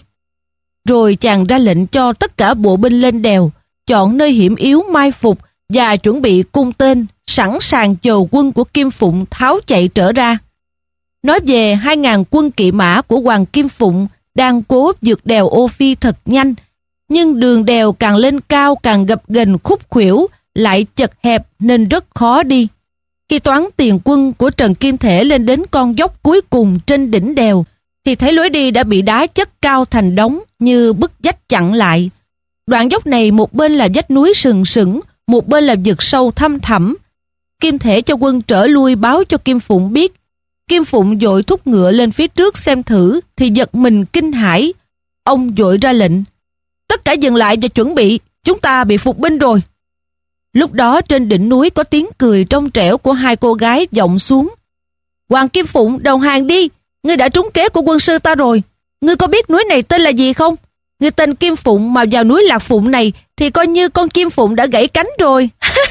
Rồi chàng ra lệnh cho tất cả bộ binh lên đèo, chọn nơi hiểm yếu mai phục và chuẩn bị cung tên, sẵn sàng chờ quân của Kim Phụng tháo chạy trở ra. Nói về hai ngàn quân kỵ mã của Hoàng Kim Phụng đang cố vượt đèo Ô Phi thật nhanh, nhưng đường đèo càng lên cao càng gập ghềnh khúc khuỷu, lại chật hẹp nên rất khó đi. Khi toán tiền quân của Trần Kim Thể lên đến con dốc cuối cùng trên đỉnh đèo, thì thấy lối đi đã bị đá chất cao thành đống như bức vách chặn lại. Đoạn dốc này một bên là vách núi sừng sững, một bên là vực sâu thăm thẳm. Kim Thể cho quân trở lui báo cho Kim Phụng biết. Kim Phụng vội thúc ngựa lên phía trước xem thử thì giật mình kinh hãi. Ông vội ra lệnh: tất cả dừng lại và chuẩn bị, chúng ta bị phục binh rồi. Lúc đó trên đỉnh núi có tiếng cười trong trẻo của hai cô gái vọng xuống: Hoàng Kim Phụng, đầu hàng đi, ngươi đã trúng kế của quân sư ta rồi. Ngươi có biết núi này tên là gì không? Ngươi tên Kim Phụng mà vào núi Lạc Phụng này thì coi như con Kim Phụng đã gãy cánh rồi.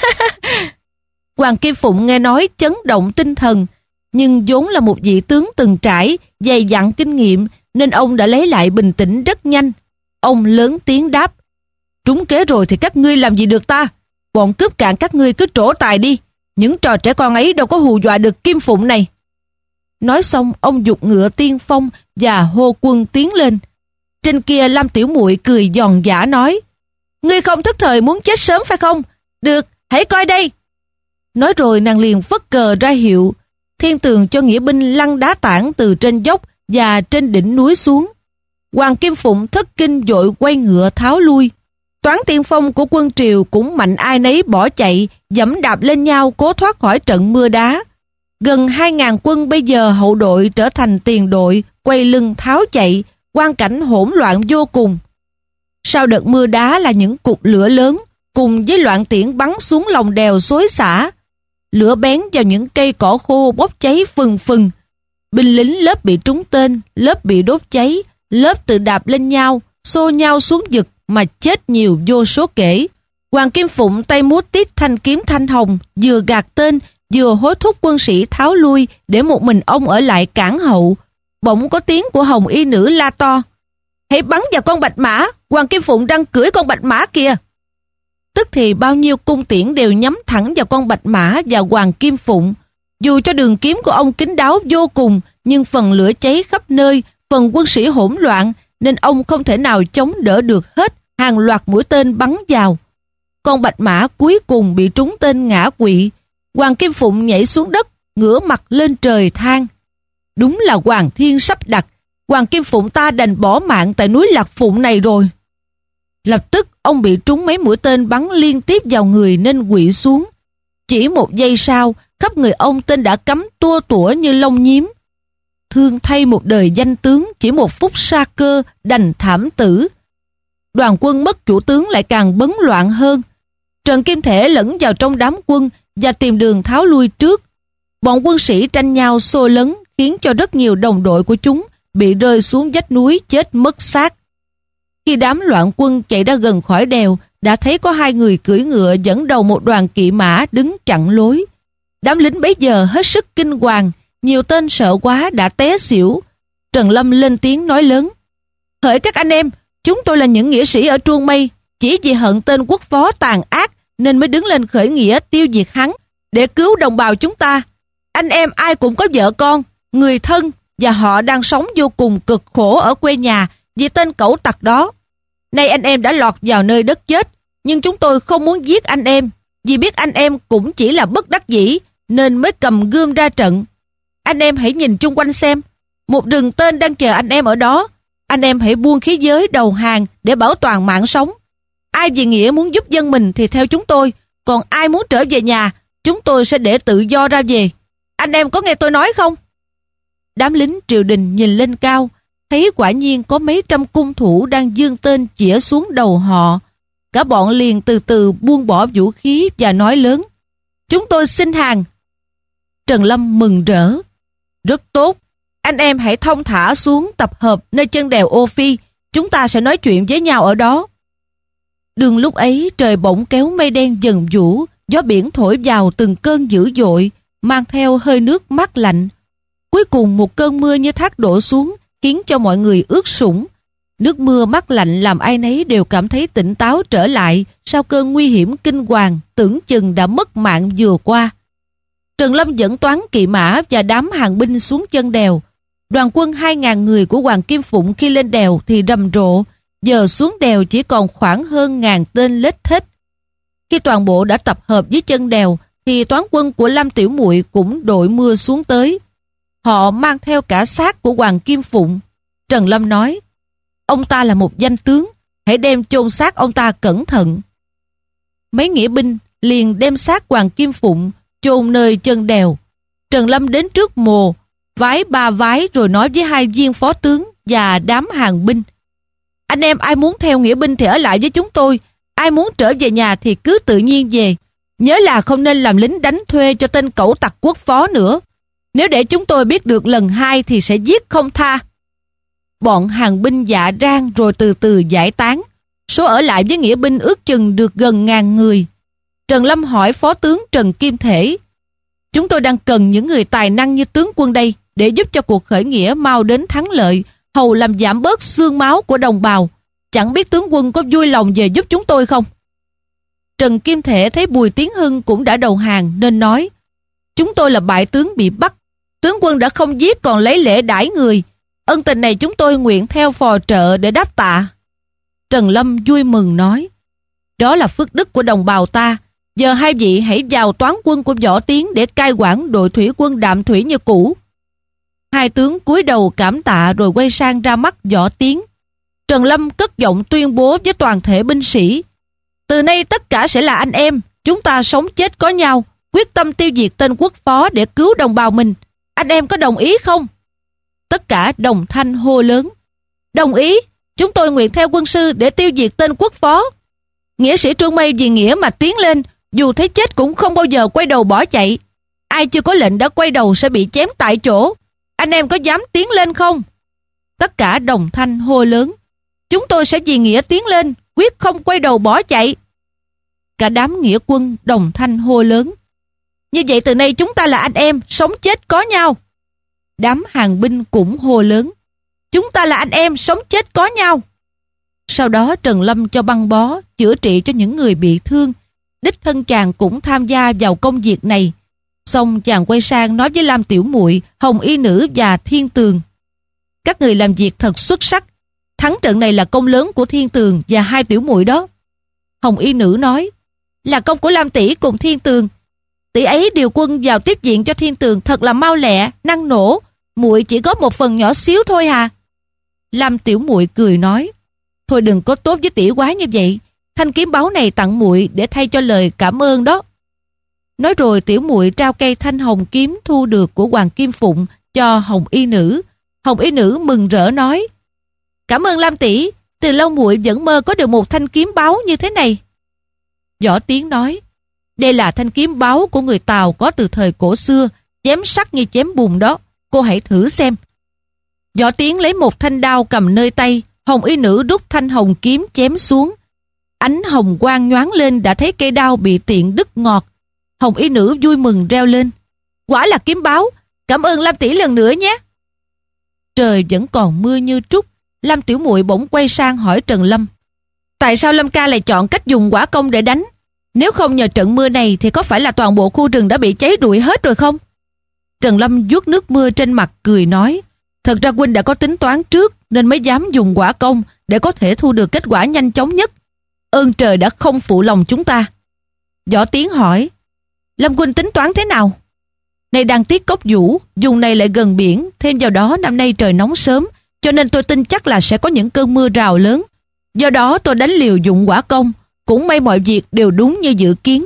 Hoàng Kim Phụng nghe nói chấn động tinh thần, nhưng vốn là một vị tướng từng trải, dày dặn kinh nghiệm, nên ông đã lấy lại bình tĩnh rất nhanh. Ông lớn tiếng đáp: trúng kế rồi thì các ngươi làm gì được ta? Bọn cướp cạn các ngươi cứ trổ tài đi, những trò trẻ con ấy đâu có hù dọa được Kim Phụng này. Nói xong ông giục ngựa tiên phong và hô quân tiến lên. Trên kia Lam Tiểu Muội cười giòn giã nói: ngươi không thức thời muốn chết sớm phải không? Được, hãy coi đây. Nói rồi nàng liền phất cờ ra hiệu. Thiên tường cho nghĩa binh lăn đá tảng từ trên dốc và trên đỉnh núi xuống. Hoàng Kim Phụng thất kinh vội quay ngựa tháo lui. Toán tiên phong của quân Triều cũng mạnh ai nấy bỏ chạy, dẫm đạp lên nhau cố thoát khỏi trận mưa đá. Gần hai ngàn quân bây giờ hậu đội trở thành tiền đội, quay lưng tháo chạy, quang cảnh hỗn loạn vô cùng. Sau đợt mưa đá là những cục lửa lớn, cùng với loạn tiễn bắn xuống lòng đèo xối xả. Lửa bén vào những cây cỏ khô bốc cháy phừng phừng. Binh lính lớp bị trúng tên, lớp bị đốt cháy, lớp tự đạp lên nhau, xô nhau xuống vực mà chết nhiều vô số kể. Hoàng Kim Phụng tay múa tít thanh kiếm thanh hồng, vừa gạt tên, vừa hối thúc quân sĩ tháo lui để một mình ông ở lại cản hậu. Bỗng có tiếng của hồng y nữ la to: hãy bắn vào con bạch mã, Hoàng Kim Phụng đang cưỡi con bạch mã kìa. Tức thì bao nhiêu cung tiễn đều nhắm thẳng vào con bạch mã và Hoàng Kim Phụng. Dù cho đường kiếm của ông kín đáo vô cùng, nhưng phần lửa cháy khắp nơi, phần quân sĩ hỗn loạn, nên ông không thể nào chống đỡ được hết hàng loạt mũi tên bắn vào. Con bạch mã cuối cùng bị trúng tên ngã quỵ. Hoàng Kim Phụng nhảy xuống đất, ngửa mặt lên trời than: đúng là Hoàng Thiên sắp đặt, Hoàng Kim Phụng ta đành bỏ mạng tại núi Lạc Phụng này rồi. Lập tức ông bị trúng mấy mũi tên bắn liên tiếp vào người nên quỵ xuống. Chỉ một giây sau, khắp người ông tên đã cắm tua tủa như lông nhím. Thương thay một đời danh tướng, chỉ một phút sa cơ đành thảm tử. Đoàn quân mất chủ tướng lại càng bấn loạn hơn. Trần Kim Thể lẫn vào trong đám quân và tìm đường tháo lui trước. Bọn quân sĩ tranh nhau xô lấn, khiến cho rất nhiều đồng đội của chúng bị rơi xuống vách núi chết mất xác. Khi đám loạn quân chạy ra gần khỏi đèo, đã thấy có hai người cưỡi ngựa dẫn đầu một đoàn kỵ mã đứng chặn lối. Đám lính bấy giờ hết sức kinh hoàng, nhiều tên sợ quá đã té xỉu. Trần Lâm lên tiếng nói lớn: hỡi các anh em, chúng tôi là những nghĩa sĩ ở Truông Mây, chỉ vì hận tên quốc phó tàn ác nên mới đứng lên khởi nghĩa tiêu diệt hắn, để cứu đồng bào chúng ta. Anh em ai cũng có vợ con, người thân, và họ đang sống vô cùng cực khổ ở quê nhà vì tên cẩu tặc đó. Nay anh em đã lọt vào nơi đất chết, nhưng chúng tôi không muốn giết anh em, vì biết anh em cũng chỉ là bất đắc dĩ nên mới cầm gươm ra trận. Anh em hãy nhìn chung quanh xem, một rừng tên đang chờ anh em ở đó. Anh em hãy buông khí giới đầu hàng để bảo toàn mạng sống. Ai vì nghĩa muốn giúp dân mình thì theo chúng tôi, còn ai muốn trở về nhà, chúng tôi sẽ để tự do ra về. Anh em có nghe tôi nói không? Đám lính triều đình nhìn lên cao, thấy quả nhiên có mấy trăm cung thủ đang giương tên chĩa xuống đầu họ. Cả bọn liền từ từ buông bỏ vũ khí và nói lớn: chúng tôi xin hàng. Trần Lâm mừng rỡ: rất tốt, anh em hãy thong thả xuống tập hợp nơi chân đèo Ô Phi, chúng ta sẽ nói chuyện với nhau ở đó. Đường lúc ấy trời bỗng kéo mây đen dần vũ, gió biển thổi vào từng cơn dữ dội, mang theo hơi nước mát lạnh. Cuối cùng một cơn mưa như thác đổ xuống, khiến cho mọi người ướt sũng. Nước mưa mát lạnh làm ai nấy đều cảm thấy tỉnh táo trở lại sau cơn nguy hiểm kinh hoàng tưởng chừng đã mất mạng vừa qua. Trần Lâm dẫn toán kỵ mã và đám hàng binh xuống chân đèo. Đoàn quân hai ngàn người của Hoàng Kim Phụng khi lên đèo thì rầm rộ, giờ xuống đèo chỉ còn khoảng hơn ngàn tên lết thết. Khi toàn bộ đã tập hợp dưới chân đèo thì toán quân của Lam Tiểu Muội cũng đội mưa xuống tới. Họ mang theo cả xác của Hoàng Kim Phụng. Trần Lâm nói: ông ta là một danh tướng, hãy đem chôn xác ông ta cẩn thận. Mấy nghĩa binh liền đem xác Hoàng Kim Phụng chôn nơi chân đèo. Trần Lâm đến trước mồ, vái ba vái rồi nói với hai viên phó tướng và đám hàng binh: Anh em ai muốn theo nghĩa binh thì ở lại với chúng tôi, ai muốn trở về nhà thì cứ tự nhiên về. Nhớ là không nên làm lính đánh thuê cho tên cẩu tặc Quốc Phó nữa. Nếu để chúng tôi biết được lần hai thì sẽ giết không tha. Bọn hàng binh dạ rang rồi từ từ giải tán. Số ở lại với nghĩa binh ước chừng được gần ngàn người. Trần Lâm hỏi Phó tướng Trần Kim Thể: chúng tôi đang cần những người tài năng như tướng quân đây để giúp cho cuộc khởi nghĩa mau đến thắng lợi, hầu làm giảm bớt xương máu của đồng bào. Chẳng biết tướng quân có vui lòng về giúp chúng tôi không? Trần Kim Thể thấy Bùi Tiến Hưng cũng đã đầu hàng nên nói: chúng tôi là bại tướng bị bắt, tướng quân đã không giết còn lấy lễ đãi người, ân tình này chúng tôi nguyện theo phò trợ để đáp tạ. Trần Lâm vui mừng nói: đó là phước đức của đồng bào ta. Giờ hai vị hãy vào toán quân của Võ Tiến để cai quản đội thủy quân Đạm Thủy như cũ. Hai tướng cúi đầu cảm tạ rồi quay sang ra mắt Võ Tiến. Trần Lâm cất giọng tuyên bố với toàn thể binh sĩ: từ nay tất cả sẽ là anh em, chúng ta sống chết có nhau, quyết tâm tiêu diệt tên Quốc Phó để cứu đồng bào mình. Anh em có đồng ý không? Tất cả đồng thanh hô lớn: đồng ý, chúng tôi nguyện theo quân sư để tiêu diệt tên Quốc Phó. Nghĩa sĩ Trương Mây vì nghĩa mà tiến lên, dù thấy chết cũng không bao giờ quay đầu bỏ chạy. Ai chưa có lệnh đã quay đầu sẽ bị chém tại chỗ. Anh em có dám tiến lên không? Tất cả đồng thanh hô lớn: chúng tôi sẽ vì nghĩa tiến lên, quyết không quay đầu bỏ chạy. Cả đám nghĩa quân đồng thanh hô lớn: như vậy từ nay chúng ta là anh em, sống chết có nhau. Đám hàng binh cũng hô lớn: chúng ta là anh em, sống chết có nhau. Sau đó Trần Lâm cho băng bó, chữa trị cho những người bị thương. Đích thân chàng cũng tham gia vào công việc này. Xong chàng quay sang nói với Lam Tiểu Muội, Hồng Y Nữ và Thiên Tường: các người làm việc thật xuất sắc. Thắng trận này là công lớn của Thiên Tường và hai tiểu muội đó. Hồng Y Nữ nói: là công của Lam tỷ cùng Thiên Tường. Tỷ ấy điều quân vào tiếp viện cho Thiên Tường thật là mau lẹ, năng nổ. Muội chỉ có một phần nhỏ xíu thôi hà. Lam Tiểu Muội cười nói: thôi đừng có tốt với tỷ quá như vậy. Thanh kiếm báu này tặng muội để thay cho lời cảm ơn đó. Nói rồi tiểu muội trao cây thanh hồng kiếm thu được của Hoàng Kim Phụng cho Hồng Y Nữ. Hồng Y Nữ mừng rỡ nói: cảm ơn Lam tỷ, từ lâu muội vẫn mơ có được một thanh kiếm báu như thế này. Võ Tiến nói: đây là thanh kiếm báu của người Tàu có từ thời cổ xưa, chém sắc như chém bùn đó, cô hãy thử xem. Võ Tiến lấy một thanh đao cầm nơi tay. Hồng Y Nữ rút thanh hồng kiếm chém xuống. Ánh hồng quang nhoáng lên đã thấy cây đao bị tiện đứt ngọt. Hồng Y Nữ vui mừng reo lên: quả là kiếm báu, cảm ơn Lam tỷ lần nữa nhé. Trời vẫn còn mưa như trút. Lam Tiểu Muội bỗng quay sang hỏi Trần Lâm: tại sao Lâm ca lại chọn cách dùng hỏa công để đánh? Nếu không nhờ trận mưa này thì có phải là toàn bộ khu rừng đã bị cháy rụi hết rồi không? Trần Lâm vuốt nước mưa trên mặt cười nói: thật ra huynh đã có tính toán trước nên mới dám dùng hỏa công để có thể thu được kết quả nhanh chóng nhất. Ơn trời đã không phụ lòng chúng ta. Võ Tiến hỏi: Lâm huynh tính toán thế nào? Nay đang tiết cốc vũ, vùng này lại gần biển, thêm vào đó năm nay trời nóng sớm, cho nên tôi tin chắc là sẽ có những cơn mưa rào lớn. Do đó tôi đánh liều dụng hỏa công, cũng may mọi việc đều đúng như dự kiến.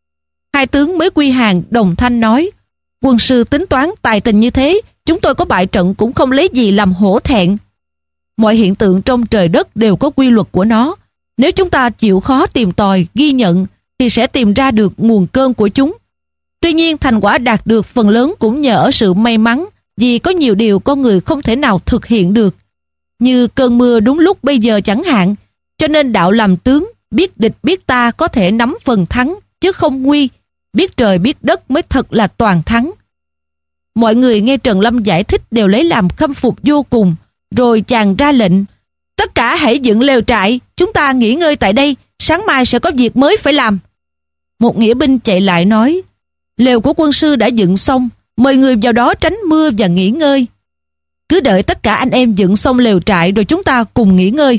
Hai tướng mới quy hàng đồng thanh nói: quân sư tính toán tài tình như thế, chúng tôi có bại trận cũng không lấy gì làm hổ thẹn. Mọi hiện tượng trong trời đất đều có quy luật của nó. Nếu chúng ta chịu khó tìm tòi, ghi nhận thì sẽ tìm ra được nguồn cơn của chúng. Tuy nhiên thành quả đạt được phần lớn cũng nhờ ở sự may mắn, vì có nhiều điều con người không thể nào thực hiện được. Như cơn mưa đúng lúc bây giờ chẳng hạn. Cho nên đạo làm tướng, biết địch biết ta có thể nắm phần thắng, chứ không nguy. Biết trời biết đất mới thật là toàn thắng. Mọi người nghe Trần Lâm giải thích đều lấy làm khâm phục vô cùng. Rồi chàng ra lệnh: tất cả hãy dựng lều trại, chúng ta nghỉ ngơi tại đây, sáng mai sẽ có việc mới phải làm. Một nghĩa binh chạy lại nói: lều của quân sư đã dựng xong, mời người vào đó tránh mưa và nghỉ ngơi. Cứ đợi tất cả anh em dựng xong lều trại rồi chúng ta cùng nghỉ ngơi.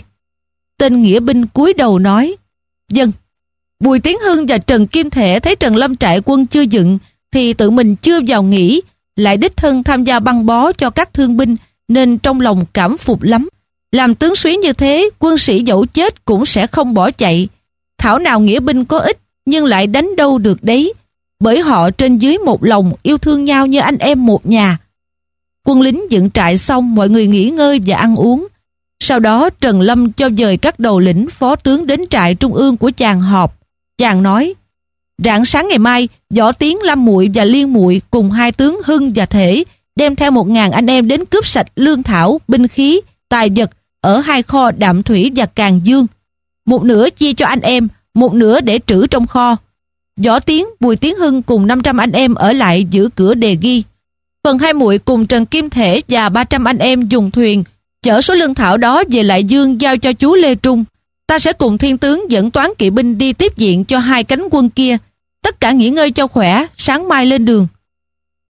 Tên nghĩa binh cúi đầu nói: vâng. Bùi Tiến Hưng và Trần Kim Thể thấy Trần Lâm trại quân chưa dựng thì tự mình chưa vào nghỉ, lại đích thân tham gia băng bó cho các thương binh, nên trong lòng cảm phục lắm. Làm tướng súy như thế, quân sĩ dẫu chết cũng sẽ không bỏ chạy. Thảo nào nghĩa binh có ích, nhưng lại đánh đâu được đấy, bởi họ trên dưới một lòng, yêu thương nhau như anh em một nhà. Quân lính dựng trại xong, mọi người nghỉ ngơi và ăn uống. Sau đó Trần Lâm cho dời các đầu lĩnh phó tướng đến trại trung ương của chàng họp. Chàng nói: rạng sáng ngày mai, Võ Tiến, Lâm Muội và Liên Muội cùng hai tướng Hưng và Thể đem theo một ngàn anh em đến cướp sạch lương thảo, binh khí, tài vật ở hai kho Đạm Thủy và Càn Dương. Một nửa chia cho anh em, một nửa để trữ trong kho. Võ Tiến, Bùi Tiến Hưng cùng năm trăm anh em ở lại giữ cửa Đề Ghi. Phần hai muội cùng Trần Kim Thể và ba trăm anh em dùng thuyền chở số lương thảo đó về Lại Dương giao cho chú Lê Trung. Ta sẽ cùng thiên tướng dẫn toán kỵ binh đi tiếp diện cho hai cánh quân kia. Tất cả nghỉ ngơi cho khỏe, sáng mai lên đường.